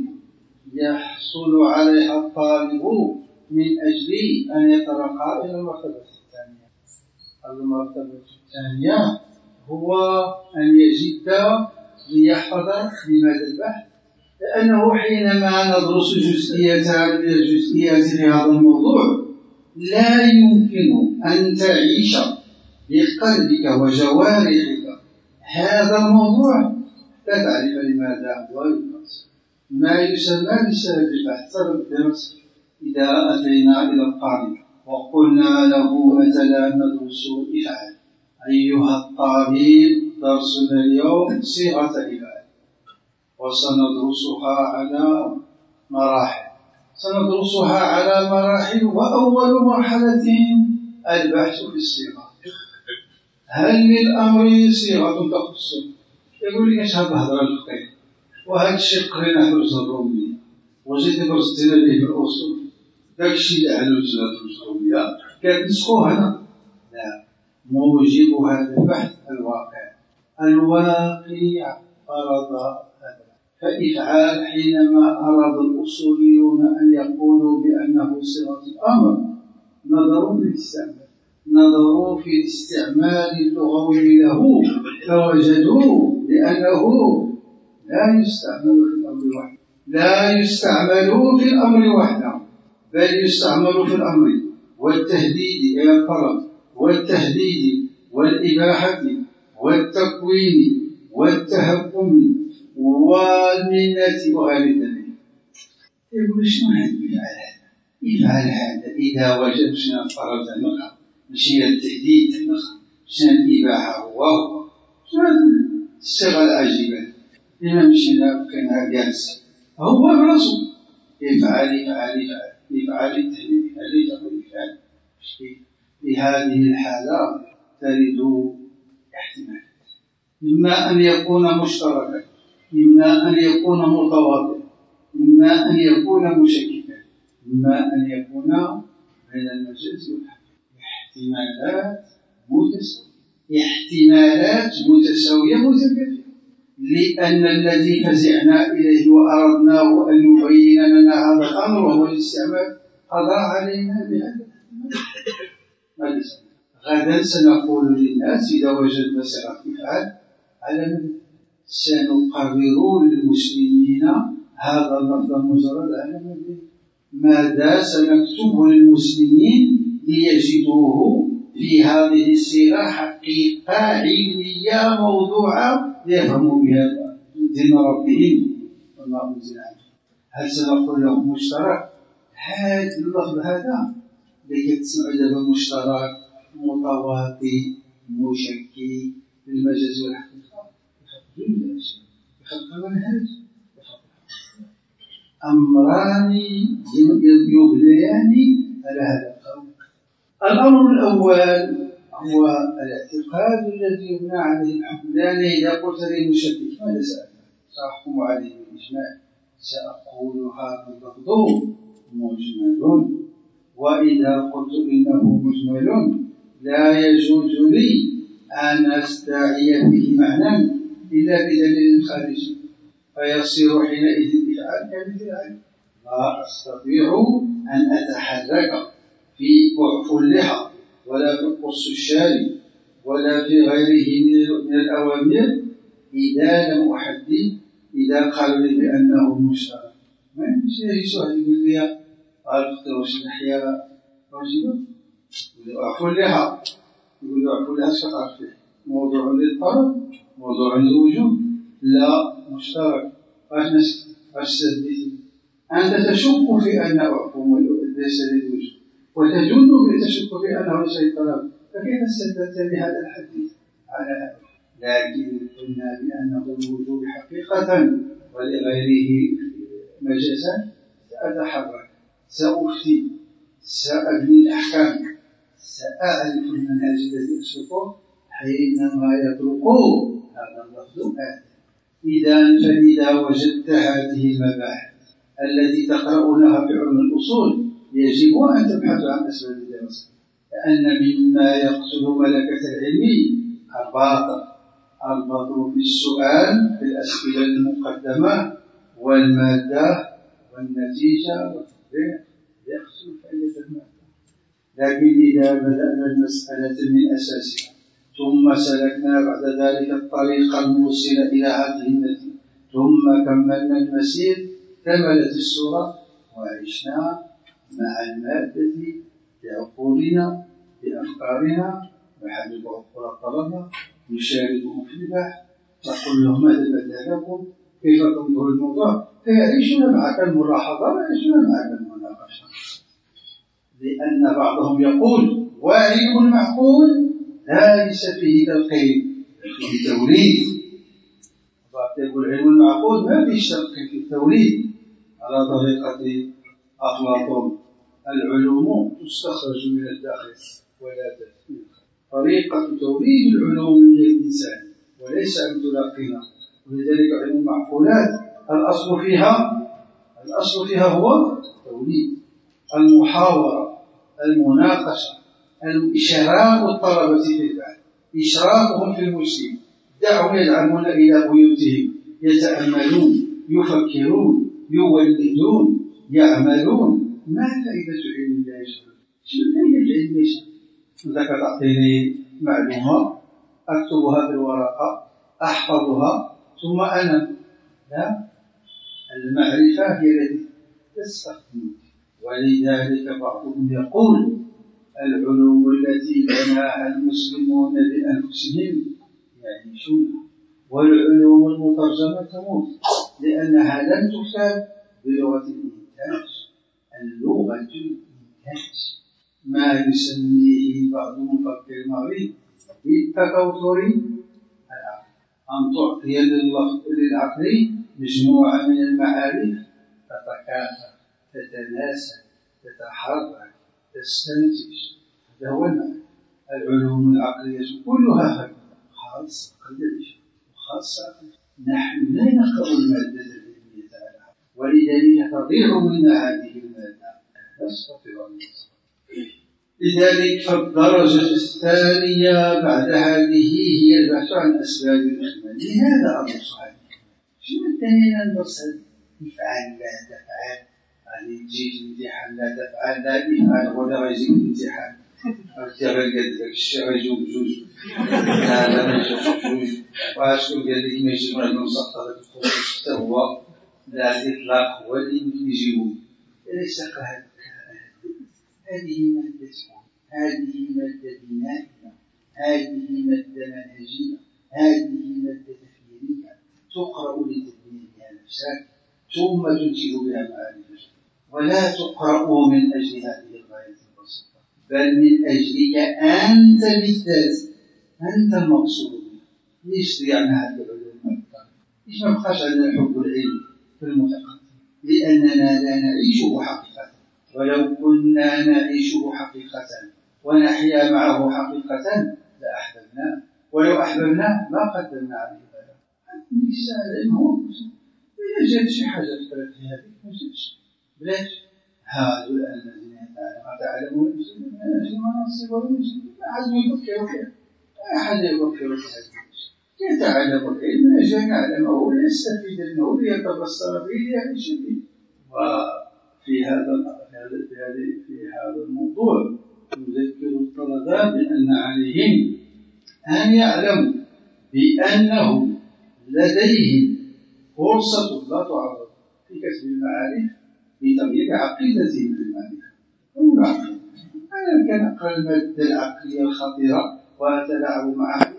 يحصل عليها الطالب من أجل أن يترقى إلى المرتبة الثانية. المرتبة الثانية هو أن يجد ليحفظ لماذا البحث. لأنه حينما ندرس جزئيات من الجزئيات لهذا الموضوع لا يمكن أن تعيش بقلبك وجوارحك هذا الموضوع لا تعرف لماذا ويدرس. ما يسمى بسبب البحث سبب الدرس. إذا أتينا إلى الطالب وقلنا له أتلا ندرس إفعال أيها الطالب درسنا اليوم صيغة إفعال وسندرسها على مراحل سندرسها على مراحل وأول مرحلة البحث في الصيغة. هل للأمر صيغة تخص؟ يقول لك اش هاد الهضره الفقهيه وهذا الشيء قرينا حنا الروميه وجيت درستنا به في الاصول داك الشيء اللي على الجزء الروميه كنسخوه هنا. لا، موجب هذا البحث الواقع. الواقع فرض هذا. فإفعال حينما أراد الأصوليون أن يقولوا بأنه صيغة الأمر نظروا بالاستعمال نظروا في الاستعمال اللغوي له فوجدوا لأنه لا يستعمل في الأمر وحده، لا يستعمل في الأمر وحده، بل يستعمل في الأمر والتهديد إلى الطلب والتهديد والإباحة والتكوين والتهكم والمنة وغير ذلك. يقول شنو هذا يفعل هذا؟ يفعل هذا إذا وجد شنو الطلب النقع، ماشي التهديد النقع، شنو الإباحة هو شنو الصيغة العجيبة. لما مشينا كان جالس هو براسه يفعل يفعل يفعل يفعل التهديد يفعل يفعل. في هذه الحالة ترد احتمالات، إما أن يكون مشتركا، إما أن يكون متواطئا، إما أن يكون مشككا، إما أن يكون بين المجاز والحقيقة. احتمالات متساوية، احتمالات متساوية متكافئة، لأن الذي فزعنا إليه وأردناه أن يبين لنا هذا الأمر وهو الاستعمال قضى علينا بهذا. غدا سنقول للناس إذا وجدنا صيغة إفعال على من سنقرر للمسلمين هذا اللفظ المجرد على من ماذا سنكتبه للمسلمين ليجدوه في هذه الصيغة حقيقة علمية موضوعة ليفهموا بها دين ربهم وما أنزل عنه. هل سنقول لهم مشترك؟ هذا اللفظ هذا لكي تسمعوا دابا مشترك متواطي مشكي بالمجاز والحقيقة يخرجون من الأشياء، يخلق منهج، أمران يبنيان على هذا القول. الأمر الأول هو الاعتقاد الذي يبنى عليه الحكم، لأن إذا قلت لي مشكك ماذا سأفعل؟ سأحكم عليه بالإجماع، سأقول هذا اللفظ مجمل، وإذا قلت إنه مجمل لا يجوز لي أن أستدعي به معنى إلا بدليل خارجي، فيصير حينئذ الإفعال كمثل لا أستطيع أن أتحرك في وقف اللحى ولا في قص الشارب ولا في غيره من الأوامر إذا لم أحدد، إذا قالوا لي بأنه مشترك. ما يمشي واحد يقول لي عرفت واش اللحية واجبة؟ يقول له أعفو اللحى، يقول له أعفو اللحى اش كتعرف فيه؟ موضوع للطلب، موضوع للوجوب، لا مشترك. واش سديتي؟ أنت تشك في أن أعفو ليس للوجوب وتجد تشك في أنه ليس للطلب، فكيف استدلت بهذا الحديث على هذا؟ لكن قلنا بأنه الوجوب حقيقة ولغيره مجازا سأتحرك، سأفتي، سأبني الأحكام، سأعرف المنهج الذي أسلكه حينما يطلق هذا اللفظ آتي. إذا فإذا وجدت هذه المباحث التي تقرؤونها في علم الأصول يجب أن تبحثوا عن أسباب الدراسة، لأن مما يقتل ملكة العلم الباطل، الباطل في السؤال في الأسئلة المقدمة والمادة والنتيجة والتطبيق يقتل فائدة المادة. لكن إذا بدأنا المسألة من أساسها ثم سلكنا بعد ذلك الطريق الموصل إلى هذه النتيجة ثم كملنا المسير كملت السورة وعشنا مع المادة بعقولنا بأفكارنا نحدد عقول الطلبة نشاركهم في البحث نقول لهم ماذا بدا لكم كيف تنظر الموضوع فيعيشون معك الملاحظة ويعيشون معك المناقشة. لأن بعضهم يقول وعلم المعقول ليس فيه تلقين فيه توريد، بعض يقول علم المعقول ما فيش تلقين في التوريد على طريقة أفلاطون العلوم تستخرج من الداخل ولا تأتي. طريقة توريد العلوم من الإنسان وليس أن تلقيها، ولذلك علم المعقولات الأصل فيها الأصل فيها هو التوريد، المحاورة، المناقشة، إشراك الطلبة في البحث، إشراكهم في المسلم، دعهم يذهبون إلى بيوتهم يتأملون يفكرون يولدون يعملون. ما فائدة علم الله يشرك؟ شنو فائدة علم الله يشرك؟ إذا تعطيني معلومة أكتبها في الورقة أحفظها ثم أنا لا، المعرفة هي التي تستخدم. ولذلك بعضهم يقول العلوم التي بناها المسلمون بأنفسهم يعيشون، والعلوم المترجمة تموت لأنها لم تكتب بلغة الإنتاج. اللغة الإنتاج ما يسميه بعض مفكر المغرب بالتكوثر العقل، أن تعطي للعقل مجموعة من المعارف تتكاثر تتناسب تتحرك تستنتج. هذا هو المعنى. العلوم العقلية كلها خاصة قدرية وخاصة. نحن لا نقرأ المادة العلمية على، ولذلك تضيع منا هذه المادة، لا نستطيع أن نصل. لذلك فالدرجة الثانية بعد هذه هي البحث عن أسباب الإخماد. لهذا أمر صحيح. شنو الدليل المرسل؟ افعل لا تفعل، يعني تجي الامتحان لا تفعل لا افعل ولا غيجيك الامتحان. عرفتي غير قال لك الشيء غيجيو بجوج، لا لا ما يجيوش بجوج. وشكون قال لك ما يجيو واحد المسقط الخصوص حتى هو لا الإطلاق هو اللي يجيبو. ليس هذا. هذه مادة هذه مادة بنائية، هذه مادة منهجية، هذه مادة تفكيرية تقرأ لتبني بها نفسك ثم تنتج بها معارف، ولا تقرأ من أجل هذه الغاية البسيطة، بل من أجلك أنت بالذات، أنت المقصود بها. ليش ضيعنا هذه العلوم؟ ليش ما بقاش عندنا حب العلم في المتقدم؟ لأننا لا نعيشه حقيقة. ولو كنا نعيشه حقيقة ونحيا معه حقيقة لأحببناه، ولو أحببناه ما قدمنا عليه بلا. ليس العلم هو إذا جاءت شي حاجة تفرق في هذه ما جاتش بلاش. هؤلاء الذين يتعلمون المسلمين أنا في مناصب والمسلمين ما أحد يفكر فيها، ما أحد يفكر في هذه. يتعلم العلم من أجل أن يعلمه ليستفيد منه ليتبصر به ليعيش به. وفي هذا في هذا الموضوع نذكر الطلبة بأن عليهم أن يعلموا بأنه لديهم فرصة لا تعرض في كسب المعارف بتغيير عقيدتهم بالمعرفة. أنا كان أقرأ المادة العقلية الخطيرة وأتلاعب معها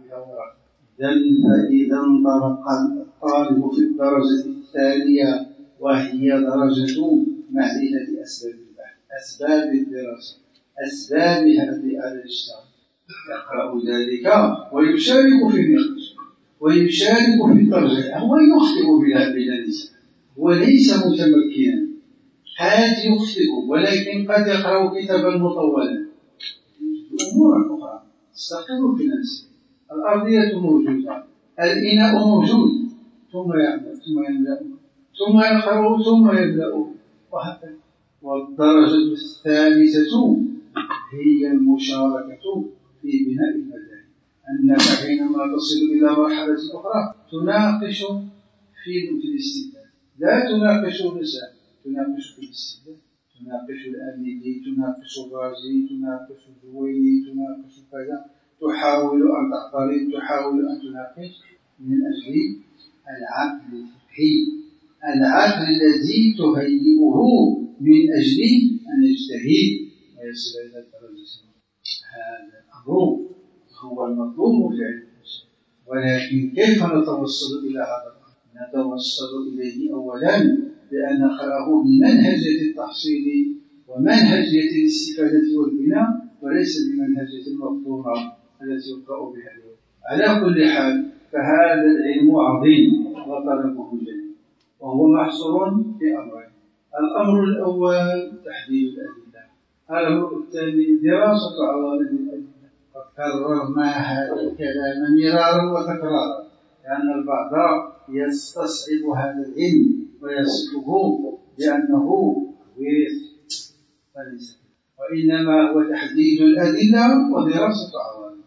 فإذا انطلق الطالب في الدرجة الثانية وهي درجة معرفة أسباب البحث، أسباب الدراسة، أسباب هذه الاشتراك، يقرأ ذلك ويشارك في النقاش ويشارك في الترجمة. هو يخطئ بلا بلسان، هو ليس متمكنا، قد يخطئ ولكن قد يقرأ كتابا مطولا. أمور أخرى تستقر في نفسه. الأرضية موجودة، الإناء موجود، ثم يعمل ثم يملأ ثم يقرأ ثم يملأ وهكذا. والدرجة الثالثة هي المشاركة في بناء المدارس، أنك حينما تصل إلى مرحلة أخرى تناقش في الاستدلال، لا تناقش النساء، تناقش في الاستدلال، تناقش الأميدي، تناقش الرازي، تناقش الزويني، تناقش كذا، تحاول أن تعترض، تحاول أن تناقش من أجل العقل الفقهي، العقل الذي تهيئه من أجل أن يجتهد ويصل إلى الدرجة. هذا الأمر هو المطلوب في علم الأصول. ولكن كيف نتوصل إلى هذا الأمر؟ نتوصل إليه أولا بأن نقرأه بمنهجية التحصيل ومنهجية الاستفادة والبناء، وليس بمنهجية المفطورة التي يقرأ بها اليوم. على كل حال فهذا العلم عظيم وطلبه جليل، وهو محصور في أمرين. الأمر الأول تحديد الأدلة، الأمر الثاني دراسة عوامل الأدلة. قد كررنا هذا الكلام مرارا وتكرارا لأن البعض يستصعب هذا العلم ويصفه بأنه غير فليس، وإنما هو تحديد الأدلة ودراسة عوامل.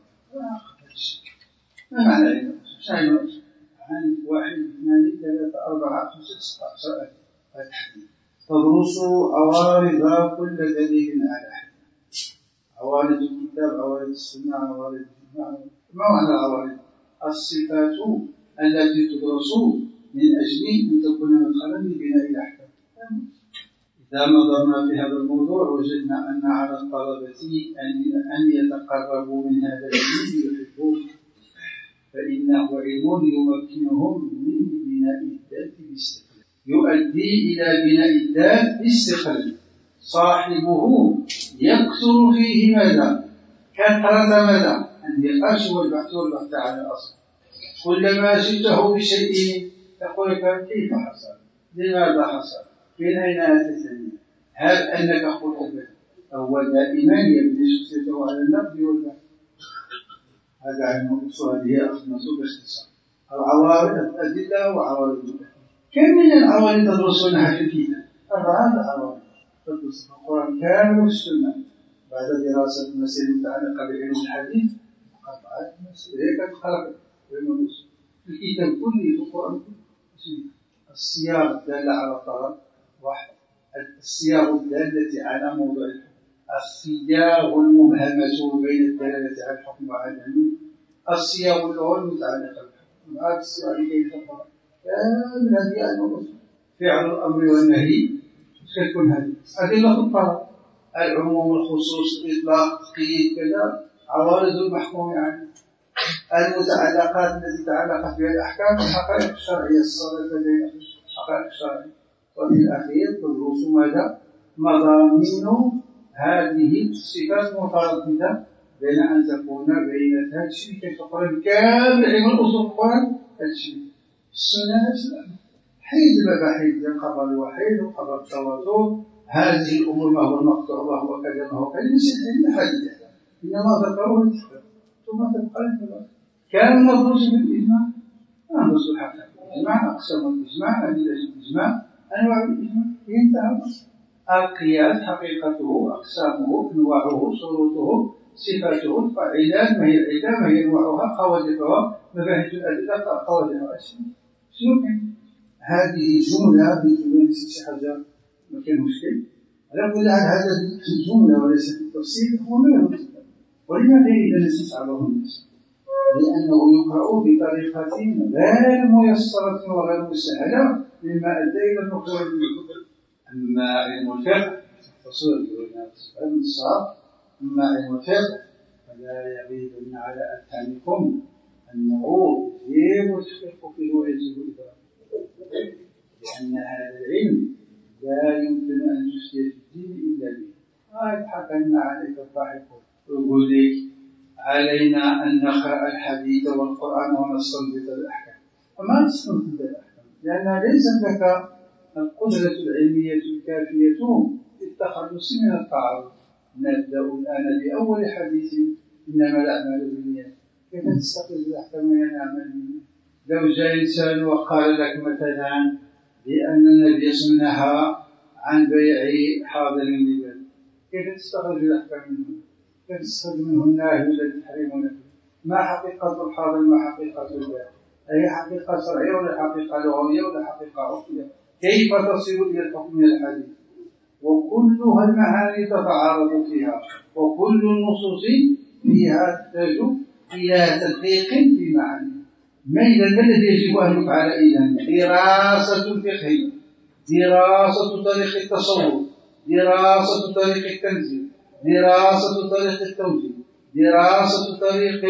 ما معنى العلم؟ شيء عن واحد اثنان ثلاثة أربعة خمسة ستة عشر التحديد. تدرس عوارض كل دليل على حد، عوارض الكتاب، عوارض السنة، عوارض الإجماع. ما معنى العوارض؟ الصفات التي تدرس من أجل أن تكون مدخلا لبناء الأحكام. إذا نظرنا في هذا الموضوع وجدنا أن على الطلبة أن يتقربوا من هذا العلم ليحبوه، فإنه علم يمكنهم من بناء الذات باستقلال، يؤدي إلى بناء الذات باستقلال. صاحبه يكثر فيه ماذا؟ كثرة ماذا؟ النقاش والبحث والبحث عن الأصل. كلما جئته بشيء يقول لك كيف حصل؟ لماذا حصل؟ من أين أتت؟ هل أنك قلت به؟ هو دائما يبني شخصيته على النقد والبحث. هذا علم الأصول، هي أخذ باختصار. العوارض الأدلة وعوارض الأدلة. كم من العوارض تدرسونها في الكتاب؟ أربعة عوارض تدرس في القرآن كامل والسنة بعد دراسة المسائل المتعلقة بعلم الحديث. أربعة مسائل هيك تخلق علم الأصول الكتاب كله في القرآن كله. الصياغ الدالة على طلب واحد، الصياغ الدالة على موضوع الحكم، الصياغ المبهمة بين الدلالة على الحكم وعدمه، الصياغ اللغوية المتعلقة بالحكم، وهذه الصياغ كيف تفعل؟ كامل هذه علم الأصول. فعل الأمر والنهي تكون هذه أدلة الطلب، العموم والخصوص، الإطلاق، التقييد، كذا عوارض المحكوم عنه، المتعلقات التي تعلقت بها الأحكام، الحقائق الشرعية، الصلاة بين الحقائق الشرعية. وفي الأخير تدرس ماذا؟ مضامين هذه الصفات المترددة بين أن تكون بين هذا الشيء كيف تقول كامل علم الأصول القرآن هذا الشيء السنة الإسلام حيث المباحث الخبر الوحيد وخبر التواتر. هذه الأمور ما هو المقطوع وهو كذا ما هو كذا ليس علم حديث، إنما ذكره الكتاب ثم تبقى الكلام. كان مدرس بالإجماع، ندرس الحقيقة الإجماع، أقسام الإجماع، أدلة الإجماع، أنواع الإجماع، ينتهى. القياس حقيقته، أقسامه، أنواعه، شروطه، صفاته، الفاعلان، ما هي العلة، ما هي أنواعها، قواعدها، مباحث الأدلة، قواعدها. شنو كاين؟ هذه جملة بجملة ست حاجة ما كان مشكل. على كل حال هذا في الجملة وليس في التفصيل هو ما يهم. ولماذا إذا نستصعبه الناس؟ لأنه يقرأ بطريقة غير ميسرة وغير مسهلة مما أدى إلى النقول بالكتب. أما علم الفقه تصور علم الصعب، أما علم الفقه فلا يغيبن على أذهانكم أنه يجب التحقيق فيه ويجب إدراكه، لأن هذا العلم لا يمكن أن تفتي في الدين إلا به. ما يضحكن عليك الضاحكون ويقول لك علينا أن نقرأ الحديث والقرآن ونستنبط الأحكام، فما نستنبط الأحكام لأن ليس لك القدرة العلمية الكافية للتخلص من التعارض. نبدأ الآن بأول حديث إنما الأعمال بالنيات. كيف تستخرج الأحكام من الأعمال بالنيات؟ لو جاء إنسان وقال لك مثلا بأن النبي نهى عن بيع حاضر لباد، كيف تستخرج الأحكام منه؟ كيف تستخرج منه النهي الذي تحرمه؟ ما حقيقة الحاضر ما حقيقة البيع؟ أي حقيقة شرعية ولا حقيقة لغوية ولا حقيقة عقلية؟ كيف تصل إلى الحكم من الحديث؟ وكلها المعاني تتعارض فيها، وكل النصوص فيها تحتاج إلى تدقيق في معاني. ما إذا ما الذي يجب أن يفعل؟ إذن دراسة الفقه، دراسة طريق التصور، دراسة طريق التنزيل، دراسة طريق التوجيه، دراسة طريق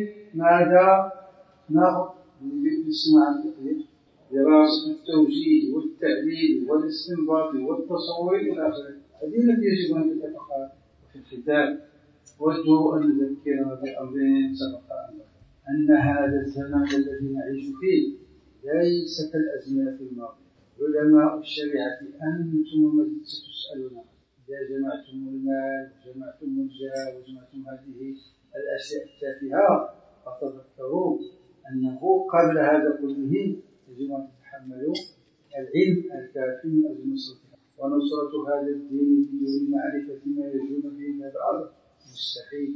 ماذا ناخذ بالسماع الفقهي، دراسة التوجيه والتعليل والاستنباط والتصور إلى آخره. هذه التي يجب أن تتفقه في الختام. وجه أن نذكر بأمرين سبق أن هذا الزمن الذي نعيش فيه ليس كالأزمنة الماضية. علماء الشريعة أنتم الذين ستسألون إذا جمعتم المال وجمعتم الجاه وجمعتم هذه الأشياء التافهة، فتذكروا أنه قبل هذا كله يجب أن تتحملوا العلم الكافي من أجل نصرتها. ونصرة هذا الدين بدون معرفة ما يجون به من الأرض مستحيل.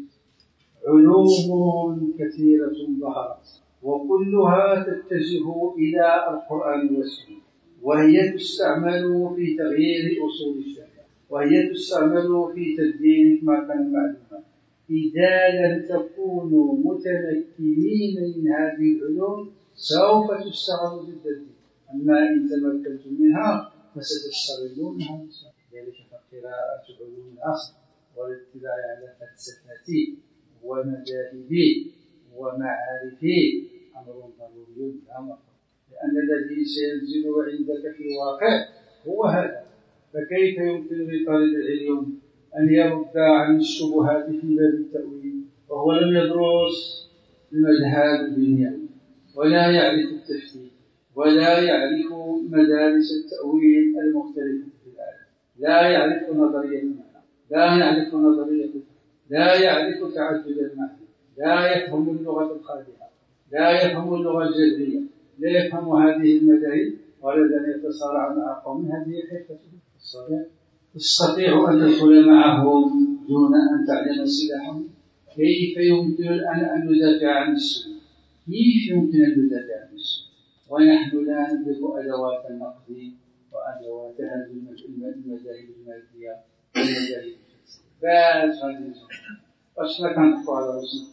علوم كثيرة ظهرت وكلها تتجه إلى القرآن والسنة، وهي تستعمل في تغيير أصول الشريعة، وهي تستعمل في تبديل ما كان معلوما، إذا لم تكونوا متمكنين من هذه العلوم سوف تشتغلوا بالتدريب، أما إن تمكنتم منها فستشتغلونها. ذلك فقراءة علوم الأصل والاطلاع على فلسفته ومذاهبه ومعارفه أمر ضروري لا مفر، لأن الذي سينزل عندك في الواقع هو هذا. فكيف يمكن لطالب العلم أن يرد عن الشبهات في باب التأويل وهو لم يدرس المذهب الدنيوي ولا يعرف التفسير ولا يعرف مدارس التأويل المختلفة في الآية، لا يعرف نظرية المعنى، لا يعرف نظرية لا يعرف تعدد المعنى، لا يفهم اللغة الخادعة، لا يفهم اللغة الجذرية، لا يفهم هذه المدارس ولا أن يتصارع مع قوم هذه حرفته الصحيح. تستطيع أن تدخل معهم دون أن تعلم سلاحهم. كيف يمكن الآن أن ندافع عن السنة؟ كيف يمكن أن ندافع عن السنة ونحن لا نملك أدوات النقد وأدوات هذه المذاهب المادية والمذاهب الفلسفية؟ باش غادي نشوف واش ما كنقفوا على راسنا؟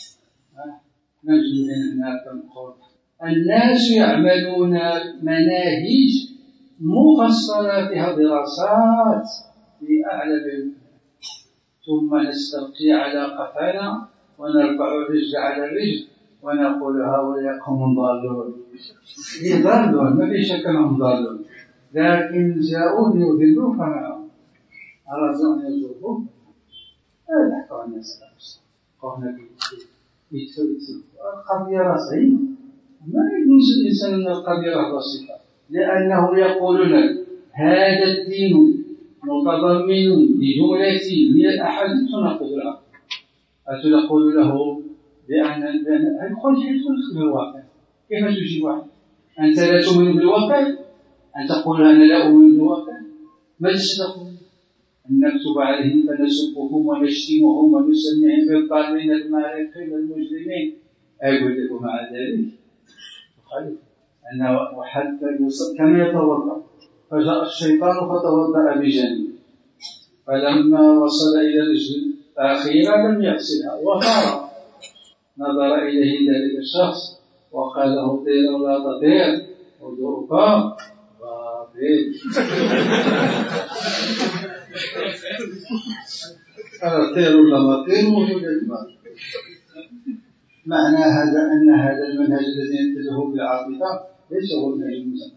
نجم هنا كنقول الناس يعملون مناهج مفصلة فيها دراسات في أعلى ما ثم نستلقي على قفانا ونرفع الرجل على الرجل ونقول هؤلاء قوم ضالون. ضالون ما في شك أنهم ضالون، لكن جاءوا ليضلوك معهم، أرادوا أن يضلوك. لا تحكوا الناس قلنا القضية راسعين، ما يجوز الإنسان أن القضية بسيطة، لأنه يقول لك هذا الدين متضمن بجملة من الأحاديث تناقض العقل. أتقول له بأن الخلق يدخل في الواقع؟ كيف تجيب واحد؟ أنت لا تؤمن بالواقع؟ أن تقول أنا لا أؤمن بالواقع؟ ماذا ستقول؟ أن نكتب عليهم فنسبهم ونشتمهم ونسميهم بالضالين المارقين المجرمين. أقول لكم مع ذلك يخالف أنه حتى كما يتوضأ فجاء الشيطان فتوضأ بجانب، فلما وصل إلى الرجل الأخيرة لم يغسلها وطار، نظر إليه ذلك الشخص وقال له طير ولا تطير وضرك باطل. قال طير ولا ما طير وجود الماء. معنى هذا أن هذا المنهج الذي ينتزه بالعاطفة ليس هو المنهج المتقدم.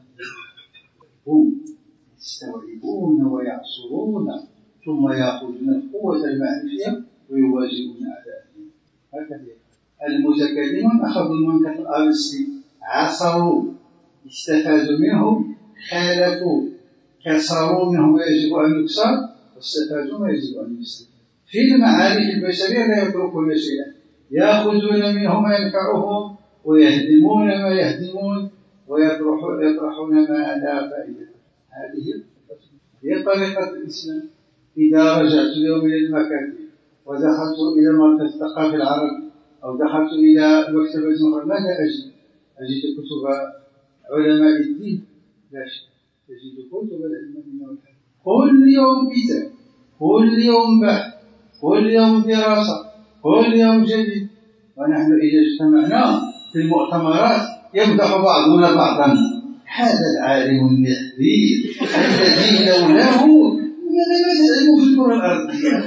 هم يستوعبون ويعصرون ثم يأخذون القوة المعرفية ويواجهون أعداءهم. هكذا المتكلمون أخذوا المنهج الأرسطي، عصروا، استفادوا منه، خالفوا، كسروا منه ما يجب أن يكسر واستفادوا ما يجب أن يستفاد. في المعارف البشرية لا يتركون شيئا، يأخذون منه ما ينفعهم ويهدمون ما يهدمون ويطرحون ما لا فائدة. هذه هي طريقة الإسلام. إذا رجعت اليوم إلى المكاتب ودخلت إلى مركز الثقافة العربي أو دخلت إلى مكتبة أخرى ماذا أجد؟ أجد كتب علماء الدين؟ لا شك، تجد كتب العلم والحديث كل يوم كتاب، كل يوم بحث، كل يوم دراسة، كل يوم جديد. ونحن إذا اجتمعنا في المؤتمرات يمدح بعضنا بعضا، هذا العالم المحذي الذي لولاه لماذا العلم في الكرة الأرضية.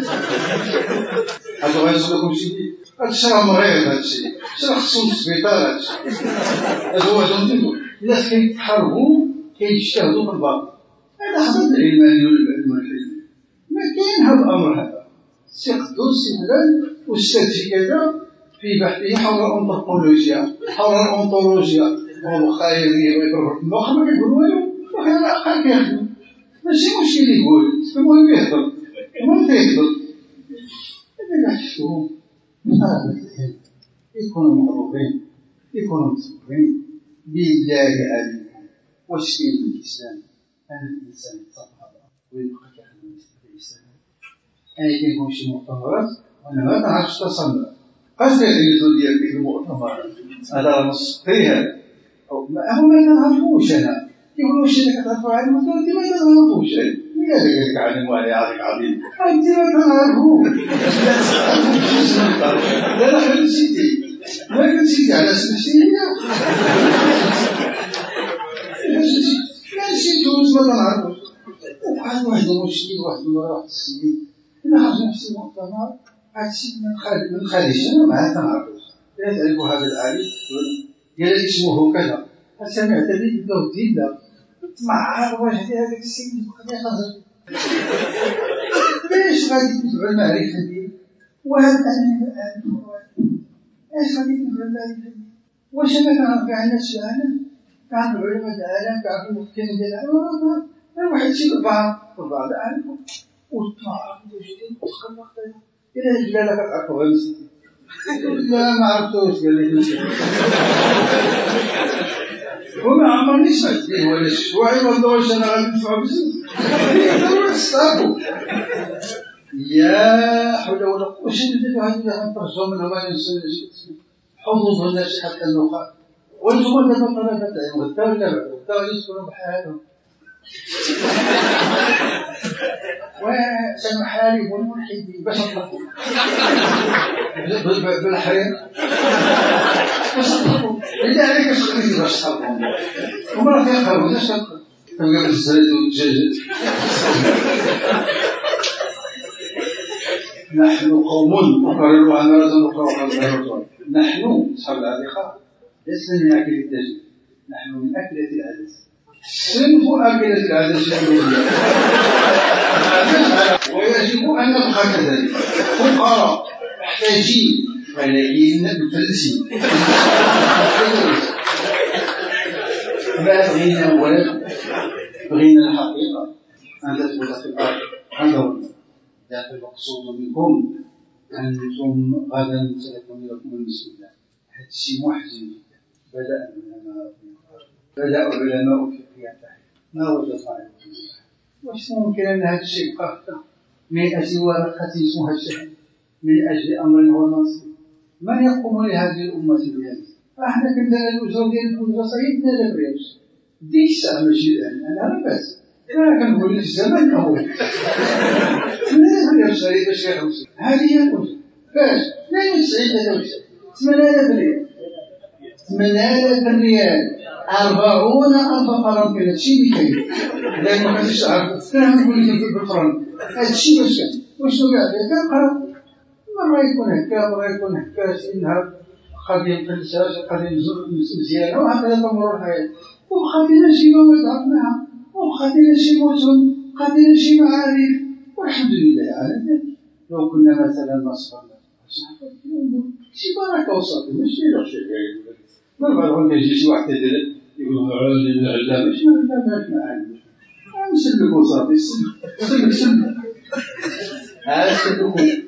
هذا غير لكم شيء هذا شرع مريض، هذا الشيء شرع خصوص السبيطار، هذا الشيء هذا هو جنتكم. الناس كيتحاربوا كيجتهدوا في الباطل، هذا حصل العلماني والعلم الحزبي. ما كاين هذا الأمر. هذا سيقدو استدلال أستاذ في كذا في بحثه حول الأنثروبولوجيا حول الأنثروبولوجيا والخيرية ويقرب المخ ما كيقول والو، وكان الأقل كيخدم ماشي مشكل يقول، المهم يهضر، المهم يهضر. هذا كاع الشؤون هذا يكونوا مقربين، يكونوا متصورين بالله عليكم. واش كاين في الإسلام أن الإنسان يتصرف ويبقى كيخدم الإسلام؟ أنا كيكون شي مؤتمرات وأنا ما تعرفش تصنع قصدي العيوز ديالك في المؤتمرات هذا نص فيها أو ما هو ما نعرفوش. أنا كيقولوا واش أنت كتعرفوا على المؤتمرات ما نعرفوش لماذا قال لك علم علي عظيم عظيم؟ أنت ما تعرفه. لا لا خلي سيدي ما قلت سيدي على اسم السيدية. لا نسيتو ما نعرفوش. وقعد واحد المشكل واحد المرة واحد السيد أنا خرج نفسي مؤتمر هاد السيد من خارج أنا معاه كنعرفوش. لا تعرف هذا العالم قال اسمه كذا سمعت به بدو ديلا مع واحد هذاك السيد بقى يخزر ليش غادي تدعو المعرفة ديالك وهذا أنا ايش غادي تدعو المعرفة ديالك واش أنا كنعرف كاع الناس في العالم كنعرف علماء العالم كنعرف المفكرين ديال العالم أنا واحد شي أربعة أربعة لا أعرفهم وتعرف وجدي وتخلق إلا الجلالة كتعرفو غير مسكين لا ما عرفتوش قال لي وما عمرني سمعت به ولا شفت واحد ما ندورش انا غادي ندفع بزاف دور الصابو يا حول ولا قوه واش نديروا هذه غنترجموا منها ما حظوظ الناس حتى النخاع وانتم دابا طلبه العلم غدا ولا بعد غدا غادي تكونوا بحالهم وسنحارب الملحدين باش نطلقوا بالحرير باش نطلقوا إلا عليك شخصيتي باش تطلقهم هما راه كيقراو علاش كتبقى بالزراد والدجاجات نحن قوم نقررها مرة أخرى نحن أصحاب العتيقة لسنا من أكل الدجاج نحن من أكلة العدس صنف أكلة العدس ويجب أن نبقى كذلك فقراء محتاجين ولكن مفلسين ما بغينا ولا بغينا الحقيقة أن تثبت في الأرض هذا هو لكن المقصود منكم أنتم غدا سيكون لكم المسؤولية هذا الشيء محزن جدا بدأ العلماء بدأ العلماء في قيام ما وجد صاحب واش ممكن أن هذا الشيء يبقى مئة ورقة اسمها الشهادة من أجل أمر هو نصيب من يقوم لهذه الأمة بهذا؟ احنا كنا الوزاره ديال الوزاره صعيبنا لا بريوس ديك الساعه ماشي الان انا لا باس انا كنقول لك الزمان هو لا بريوس باش يخلص هذه هي الوزاره باش لا يسعد هذا الشيء ثمانية آلاف ريال ثمانية آلاف ريال أربعون ألف فرنك هذا الشيء اللي كاين لأن ما كنتش تعرف فاهم نقول لك بالفرنك هذا الشيء باش كان واش نقعد كنقرا مرة يكون هكا مرة يكون هكا شي نهار غادي نفلساش غادي نزور مزيانة وهكذا تمر الحياة وخدينا شي مواد عرفناها وخدينا شي متن خدينا شي معارف والحمد لله على ذلك لو كنا مثلا نصبرنا شي بركة وصافي ماشي غير شي غير ما بعرف يجي شي واحد يدير يقول علم العلام ماشي علام معارف نسلكوا صافي سلك سلك هذا سلكوا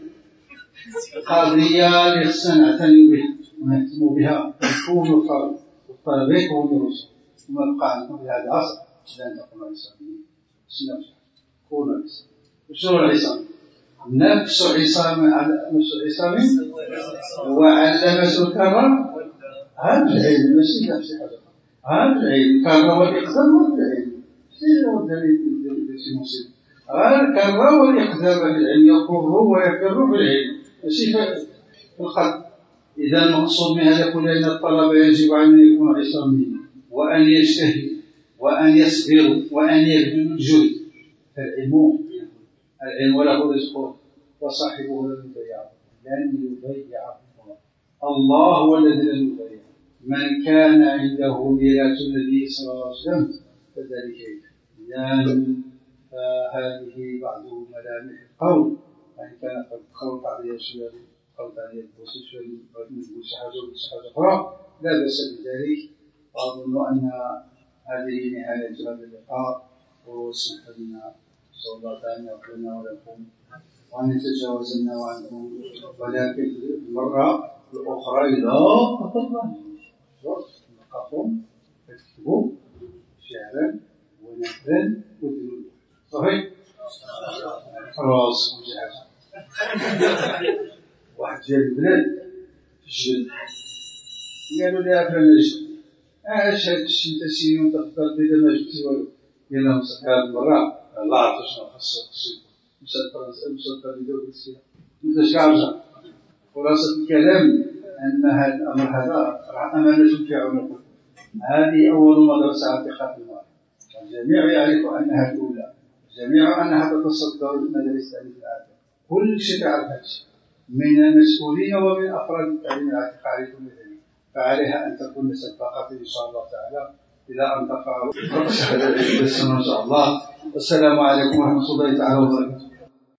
قضية اللي خصنا نعتني بها ونهتم بها نكونوا فرد والطلبة يكونوا رسل وما بقى عندكم في هذا العصر لن تكونوا عصامين شنو كونوا عصامين وشنو العصام؟ نفس عصام نفس عصام وعلمة الكرم هذا العلم ماشي نفس هذا هذا العلم كرم والإقدام والعلم شنو هو الدليل في مصيبة هذا الكرم والإقدام بالعلم يقر ويفر بالعلم ماشي في الخط إذا المقصود من هذا كله أن الطلبة يجب أن يكونوا عصامين وأن يجتهدوا وأن يصبروا وأن يبذلوا الجهد فالعلم العلم له رزق وصاحبه لن يضيعه لن يضيعه الله هو الذي لن يضيعه من كان عنده ميراث النبي صلى الله عليه وسلم فذلك إذن فهذه بعض ملامح القول وإن كان قد قول بعض الشباب قول بعض البوسي شوي نقول شي حاجة ولا شي حاجة أخرى لا بأس بذلك وأظن أن هذه نهاية هذا اللقاء وسمح لنا صلى الله تعالى لنا ولكم وأن يتجاوز لنا وعنكم ولكن المرة الأخرى إذا أطلنا نلقاكم تكتبوا شعرا ونثرا ودلولا صحيح؟ خلاص مجهز واحد جاء البلاد في الجبل قالوا لي أفلا نجد اش هاد الشيء تسيني وتختار بيدا ما جبتي والو يلا مسك هاد المرة الله عرف شنو خاصو مشى لفرنسا مشى لفرنسا متشارجة. خلاصة الكلام أن هذا الأمر هذا راه أمانة في عنقكم. هذه أول مدرسة عتيقة في المال، الجميع يعرف أنها الأولى، الجميع أنها تتصدر المدارس التعليم العالي، كل شيء تعرف هذا الشيء من المسؤولين ومن أفراد التعليم العالي يعرفون ذلك، فعليها أن تكون سباقة إن شاء الله تعالى إلى أن تقع رأس هذا العيد إن شاء الله. والسلام عليكم ورحمة الله تعالى وبركاته.